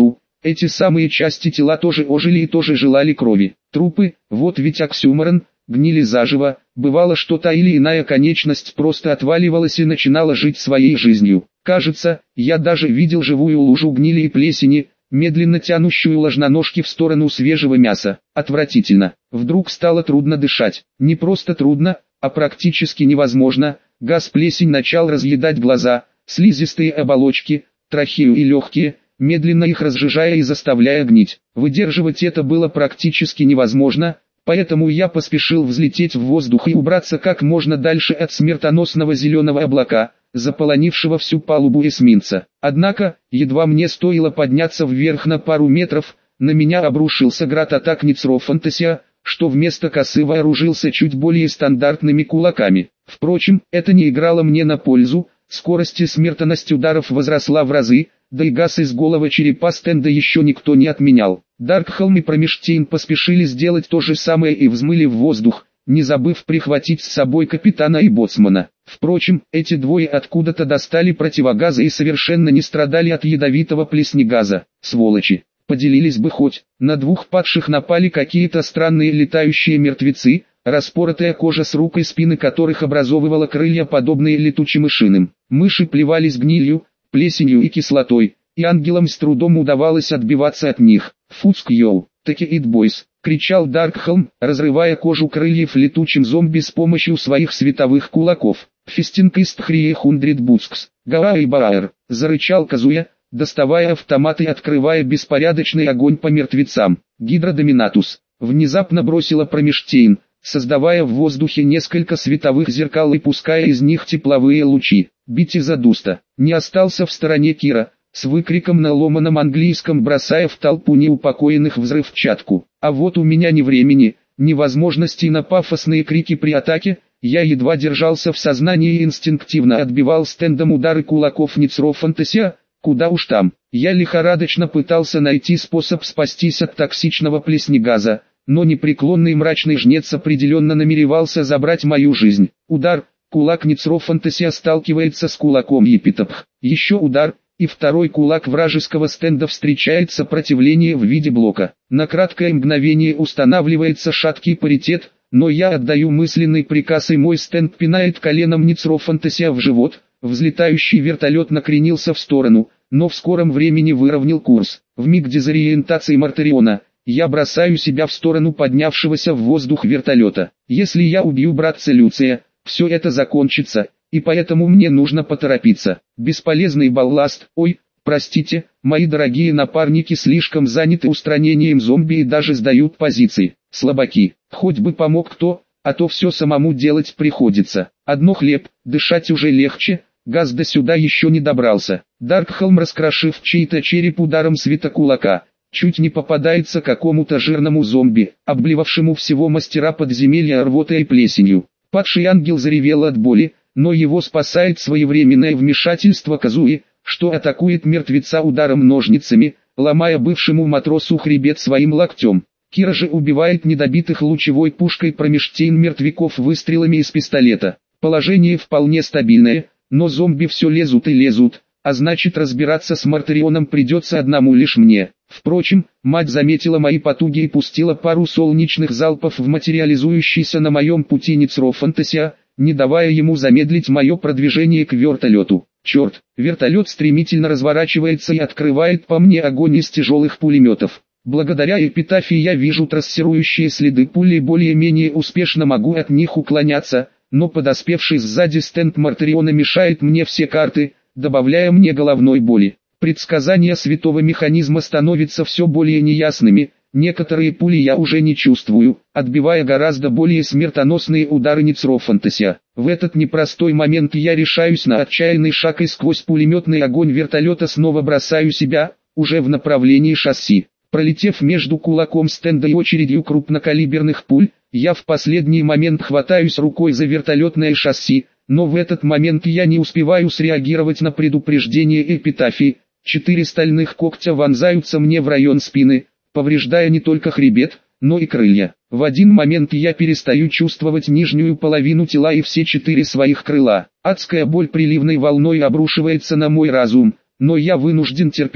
Эти самые части тела тоже ожили и тоже желали крови. Трупы, вот ведь оксюморон, гнили заживо, бывало, что та или иная конечность просто отваливалась и начинала жить своей жизнью. Кажется, я даже видел живую лужу гнили и плесени, медленно тянущую ложноножки в сторону свежего мяса. Отвратительно. Вдруг стало трудно дышать. Не просто трудно, а практически невозможно. Газ плесень начал разъедать глаза, слизистые оболочки, трахею и легкие, медленно их разжижая и заставляя гнить. Выдерживать это было практически невозможно, поэтому я поспешил взлететь в воздух и убраться как можно дальше от смертоносного зеленого облака, заполонившего всю палубу эсминца. Однако, едва мне стоило подняться вверх на пару метров, на меня обрушился град атак Ницрофантасия, что вместо косы вооружился чуть более стандартными кулаками. Впрочем, это не играло мне на пользу, скорость и смертонность ударов возросла в разы, да и газ из голого черепа стенда еще никто не отменял. Даркхолм и Промештейн поспешили сделать то же самое и взмыли в воздух, не забыв прихватить с собой капитана и боцмана. Впрочем, эти двое откуда-то достали противогазы и совершенно не страдали от ядовитого плеснегаза. Сволочи, поделились бы хоть. На двух падших напали какие-то странные летающие мертвецы, распоротая кожа с рук и спины которых образовывала крылья, подобные летучим мышиным. Мыши плевались гнилью, плесенью и кислотой, и ангелам с трудом удавалось отбиваться от них. «Фуцк йоу, таки ит бойс!» — кричал Даркхолм, разрывая кожу крыльев летучим зомби с помощью своих световых кулаков. «Фистинг ист хрие хундрид бускс, гааа и баэр!» — зарычал Казуя, доставая автомат и открывая беспорядочный огонь по мертвецам. «Гидродоминатус!» — внезапно бросила Промештейн, создавая в воздухе несколько световых зеркал и пуская из них тепловые лучи. «Бить из Адуста!» Не остался в стороне Кира, с выкриком на ломаном английском бросая в толпу неупокоенных взрывчатку. А вот у меня ни времени, ни возможностей на пафосные крики при атаке, я едва держался в сознании и инстинктивно отбивал стендом удары кулаков Ницрофантасия, куда уж там. Я лихорадочно пытался найти способ спастись от токсичного плеснегаза, но непреклонный мрачный жнец определенно намеревался забрать мою жизнь. Удар, кулак Ницрофантасия сталкивается с кулаком Епитопх. Еще удар, и второй кулак вражеского стенда встречает сопротивление в виде блока. На краткое мгновение устанавливается шаткий паритет, но я отдаю мысленный приказ, и мой стенд пинает коленом Ницрофантасия в живот. Взлетающий вертолет накренился в сторону, но в скором времени выровнял курс. В миг дезориентации Мартариона я бросаю себя в сторону поднявшегося в воздух вертолета. Если я убью братца Люция, все это закончится, и поэтому мне нужно поторопиться. Бесполезный балласт. Ой, простите, мои дорогие напарники слишком заняты устранением зомби и даже сдают позиции. Слабаки, хоть бы помог кто, а то все самому делать приходится. Одно хлеб, дышать уже легче, газ до сюда еще не добрался. Даркхолм, раскрошив чей-то череп ударом светокулака, чуть не попадается какому-то жирному зомби, обблевавшему всего мастера подземелья рвотой и плесенью. Падший ангел заревел от боли, но его спасает своевременное вмешательство Казуи, что атакует мертвеца ударом ножницами, ломая бывшему матросу хребет своим локтем. Кира же убивает недобитых лучевой пушкой Промештейн мертвяков выстрелами из пистолета. Положение вполне стабильное, но зомби все лезут и лезут, а значит разбираться с Мартарионом придется одному лишь мне. Впрочем, мать заметила мои потуги и пустила пару солнечных залпов в материализующийся на моем пути Ницрофантасия, не давая ему замедлить мое продвижение к вертолету. Черт, вертолет стремительно разворачивается и открывает по мне огонь из тяжелых пулеметов. Благодаря эпитафии я вижу трассирующие следы пули и более-менее успешно могу от них уклоняться, но подоспевший сзади стенд Мартариона мешает мне все карты, добавляя мне головной боли. Предсказания святого механизма становятся все более неясными, некоторые пули я уже не чувствую, отбивая гораздо более смертоносные удары Ницрофантасия. В этот непростой момент я решаюсь на отчаянный шаг и сквозь пулеметный огонь вертолета снова бросаю себя, уже в направлении шасси. Пролетев между кулаком стенда и очередью крупнокалиберных пуль, я в последний момент хватаюсь рукой за вертолетное шасси, но в этот момент я не успеваю среагировать на предупреждение эпитафии. Четыре стальных когтя вонзаются мне в район спины, повреждая не только хребет, но и крылья. В один момент я перестаю чувствовать нижнюю половину тела и все четыре своих крыла. Адская боль приливной волной обрушивается на мой разум, но я вынужден терпеть,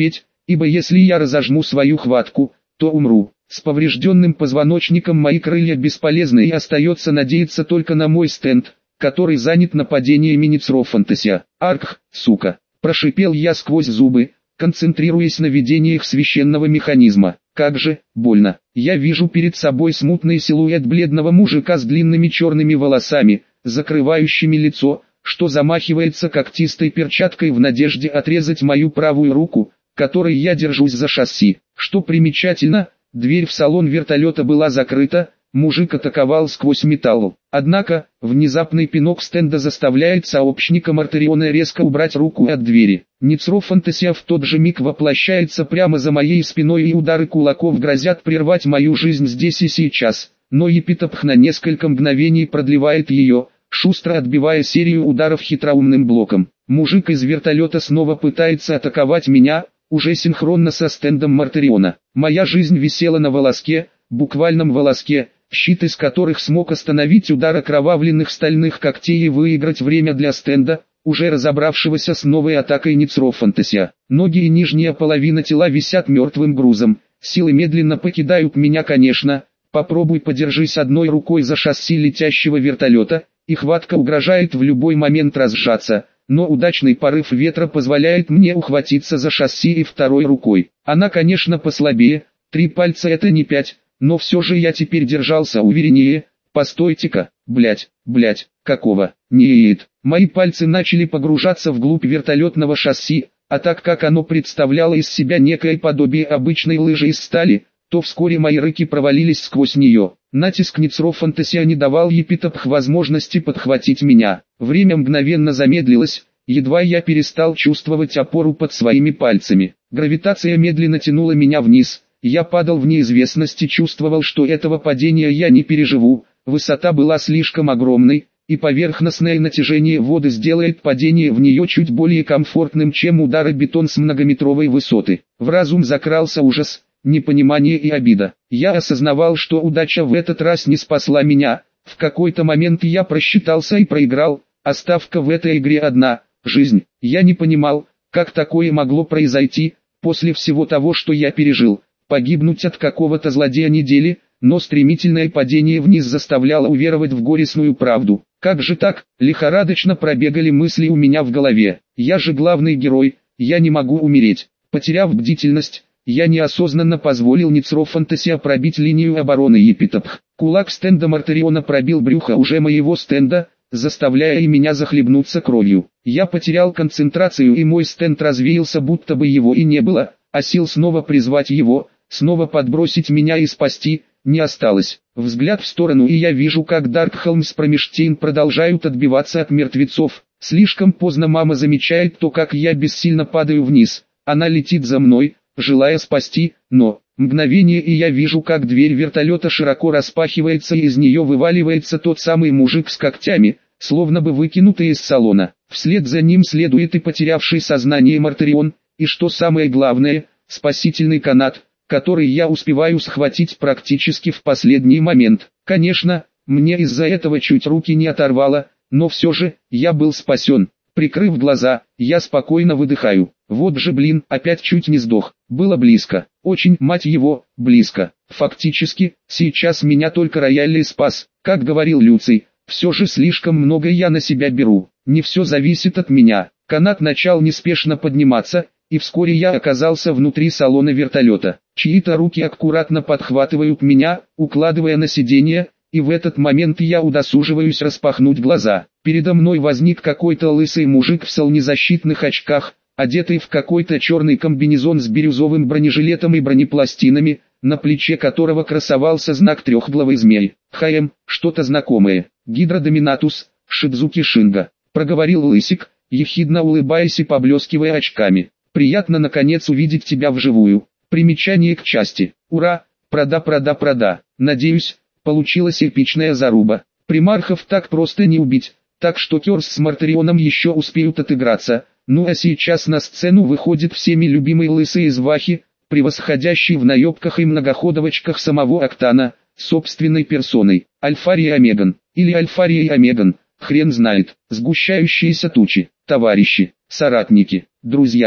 ибо если я разожму свою хватку, то умру. С поврежденным позвоночником мои крылья бесполезны, и остается надеяться только на мой стенд, который занят нападениями Ницрофантеся. Арх, сука, прошипел я сквозь зубы, концентрируясь на видениях священного механизма. Как же больно. Я вижу перед собой смутный силуэт бледного мужика с длинными черными волосами, закрывающими лицо, что замахивается когтистой перчаткой в надежде отрезать мою правую руку, которой я держусь за шасси. Что примечательно, дверь в салон вертолета была закрыта, мужик атаковал сквозь металл. Однако, внезапный пинок стенда заставляет сообщника Мартариона резко убрать руку от двери. Ницрофантеся в тот же миг воплощается прямо за моей спиной, и удары кулаков грозят прервать мою жизнь здесь и сейчас. Но Епитопх на несколько мгновений продлевает ее, шустро отбивая серию ударов хитроумным блоком. Мужик из вертолета снова пытается атаковать меня, уже синхронно со стендом Мартариона. Моя жизнь висела на волоске, буквальном волоске, щит из которых смог остановить удар окровавленных стальных когтей и выиграть время для стенда, уже разобравшегося с новой атакой Ницрофантеся. Ноги и нижняя половина тела висят мертвым грузом, силы медленно покидают меня, конечно. Попробуй подержись одной рукой за шасси летящего вертолета, и хватка угрожает в любой момент разжаться, но удачный порыв ветра позволяет мне ухватиться за шасси и второй рукой. Она, конечно, послабее, три пальца это не пять, но все же я теперь держался увереннее. Постойте-ка, блять, блять, какого, нет. Мои пальцы начали погружаться вглубь вертолетного шасси, а так как оно представляло из себя некое подобие обычной лыжи из стали, то вскоре мои руки провалились сквозь нее. Натиск Ницрофантеся не давал Епитопх возможности подхватить меня. Время мгновенно замедлилось, едва я перестал чувствовать опору под своими пальцами. Гравитация медленно тянула меня вниз, я падал в неизвестность и чувствовал, что этого падения я не переживу. Высота была слишком огромной, и поверхностное натяжение воды сделает падение в нее чуть более комфортным, чем удар о бетон с многометровой высоты. В разум закрался ужас, непонимание и обида. Я осознавал, что удача в этот раз не спасла меня. В какой-то момент я просчитался и проиграл, а ставка в этой игре одна – жизнь. Я не понимал, как такое могло произойти, после всего того, что я пережил. Погибнуть от какого-то злодея недели, но стремительное падение вниз заставляло уверовать в горестную правду. Как же так? Лихорадочно пробегали мысли у меня в голове. Я же главный герой, я не могу умереть. Потеряв бдительность, я неосознанно позволил Ницрофантеся пробить линию обороны Епитопх. Кулак стенда Мартариона пробил брюхо уже моего стенда, заставляя и меня захлебнуться кровью. Я потерял концентрацию, и мой стенд развеялся, будто бы его и не было, а сил снова призвать его, снова подбросить меня и спасти, не осталось. Взгляд в сторону, и я вижу, как Даркхолм с Промештейн продолжают отбиваться от мертвецов. Слишком поздно мама замечает то, как я бессильно падаю вниз. Она летит за мной, желая спасти, но... Мгновение, и я вижу, как дверь вертолета широко распахивается, и из нее вываливается тот самый мужик с когтями, словно бы выкинутый из салона. Вслед за ним следует и потерявший сознание Мартарион, и что самое главное, спасительный канат, который я успеваю схватить практически в последний момент. Конечно, мне из-за этого чуть руки не оторвало, но все же, я был спасен. Прикрыв глаза, я спокойно выдыхаю. Вот же блин, опять чуть не сдох. Было близко. Очень, мать его, близко. Фактически, сейчас меня только Роялли спас. Как говорил Люций, все же слишком много я на себя беру. Не все зависит от меня. Канат начал неспешно подниматься, и вскоре я оказался внутри салона вертолета. Чьи-то руки аккуратно подхватывают меня, укладывая на сиденье, и в этот момент я удосуживаюсь распахнуть глаза. Передо мной возник какой-то лысый мужик в солнцезащитных очках, одетый в какой-то черный комбинезон с бирюзовым бронежилетом и бронепластинами, на плече которого красовался знак трехглавый змей. «Хаем, что-то знакомое. Гидродоминатус, Шидзуки Шинга», — проговорил лысик, ехидно улыбаясь и поблескивая очками. «Приятно наконец увидеть тебя вживую. Примечание к части. Ура, прода-прода-прода. Надеюсь, получилась эпичная заруба. Примархов так просто не убить, так что Керс с Мартарионом еще успеют отыграться». Ну а сейчас на сцену выходит всеми любимый лысый из Вахи, превосходящий в наебках и многоходовочках самого Октана, собственной персоной. Альфарий Омеган, или Альфарий Омеган, хрен знает. Сгущающиеся тучи, товарищи, соратники, друзья.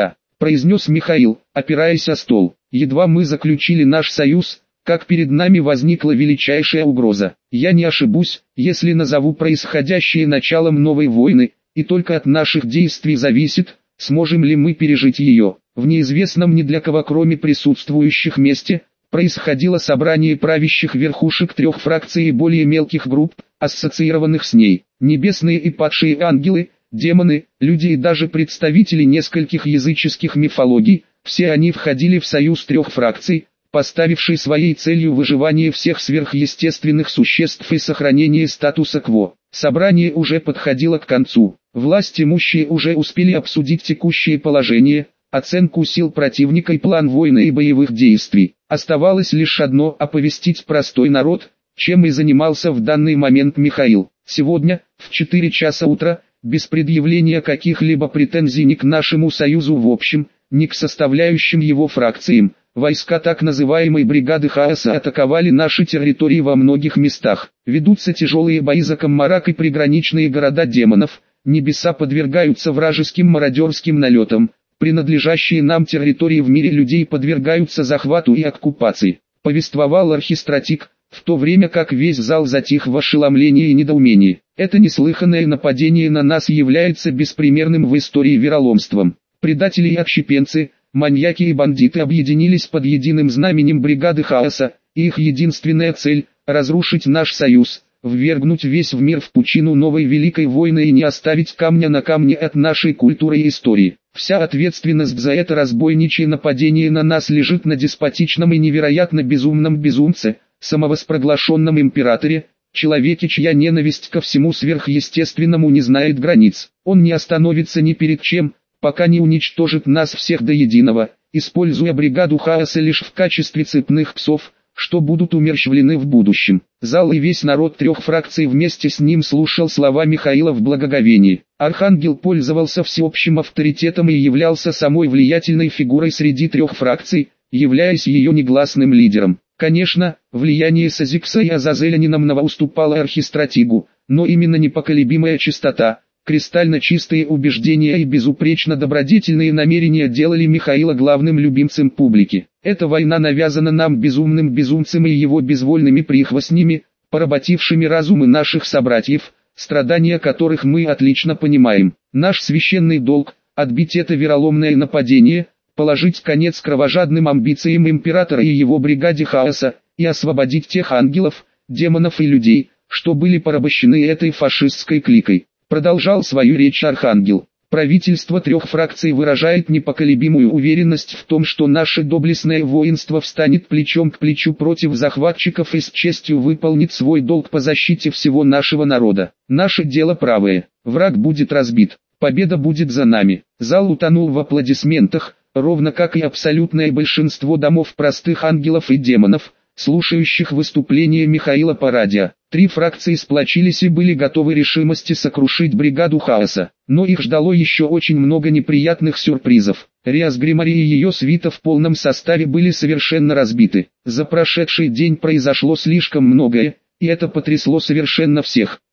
произнес Михаил, опираясь о стол. Едва мы заключили наш союз, как перед нами возникла величайшая угроза. Я не ошибусь, если назову происходящее началом новой войны, и только от наших действий зависит, сможем ли мы пережить ее. В неизвестном ни для кого кроме присутствующих месте, происходило собрание правящих верхушек трех фракций и более мелких групп, ассоциированных с ней. Небесные и падшие ангелы, демоны, люди и даже представители нескольких языческих мифологий, все они входили в союз трех фракций, поставивший своей целью выживание всех сверхъестественных существ и сохранение статуса кво. Собрание уже подходило к концу. Власть имущие уже успели обсудить текущее положение, оценку сил противника и план войны и боевых действий. Оставалось лишь одно – оповестить простой народ, чем и занимался в данный момент Михаил. Сегодня, в четыре часа утра, без предъявления каких-либо претензий ни к нашему союзу в общем, ни к составляющим его фракциям, войска так называемой бригады хаоса атаковали наши территории во многих местах. Ведутся тяжелые бои за Каммарак и приграничные города демонов, небеса подвергаются вражеским мародерским налетам, принадлежащие нам территории в мире людей подвергаются захвату и оккупации. Повествовал архистратик, в то время как весь зал затих в ошеломлении и недоумении. Это неслыханное нападение на нас является беспримерным в истории вероломством. Предатели и отщепенцы, маньяки и бандиты объединились под единым знаменем бригады хаоса, и их единственная цель – разрушить наш союз, ввергнуть весь в мир в пучину новой великой войны и не оставить камня на камне от нашей культуры и истории. Вся ответственность за это разбойничье нападение на нас лежит на деспотичном и невероятно безумном безумце, самовоспроглашенном императоре, человеке, чья ненависть ко всему сверхъестественному не знает границ. Он не остановится ни перед чем, пока не уничтожит нас всех до единого, используя бригаду хаоса лишь в качестве цепных псов, что будут умерщвлены в будущем. Зал и весь народ трех фракций вместе с ним слушал слова Михаила в благоговении. Архангел пользовался всеобщим авторитетом и являлся самой влиятельной фигурой среди трех фракций, являясь ее негласным лидером. Конечно, влияние Сазикса и Азазеля ненамного уступало архистратигу, но именно непоколебимая чистота, кристально чистые убеждения и безупречно добродетельные намерения делали Михаила главным любимцем публики. Эта война навязана нам безумным безумцем и его безвольными прихвостнями, поработившими разумы наших собратьев, страдания которых мы отлично понимаем. Наш священный долг – отбить это вероломное нападение, положить конец кровожадным амбициям императора и его бригаде хаоса, и освободить тех ангелов, демонов и людей, что были порабощены этой фашистской кликой. Продолжал свою речь Архангел. Правительство трех фракций выражает непоколебимую уверенность в том, что наше доблестное воинство встанет плечом к плечу против захватчиков и с честью выполнит свой долг по защите всего нашего народа. Наше дело правое. Враг будет разбит. Победа будет за нами. Зал утонул в аплодисментах, ровно как и абсолютное большинство домов простых ангелов и демонов, слушающих выступления Михаила по радио. Три фракции сплочились и были готовы решимости сокрушить бригаду хаоса. Но их ждало еще очень много неприятных сюрпризов. Риас Гримари и ее свита в полном составе были совершенно разбиты. За прошедший день произошло слишком многое, и это потрясло совершенно всех.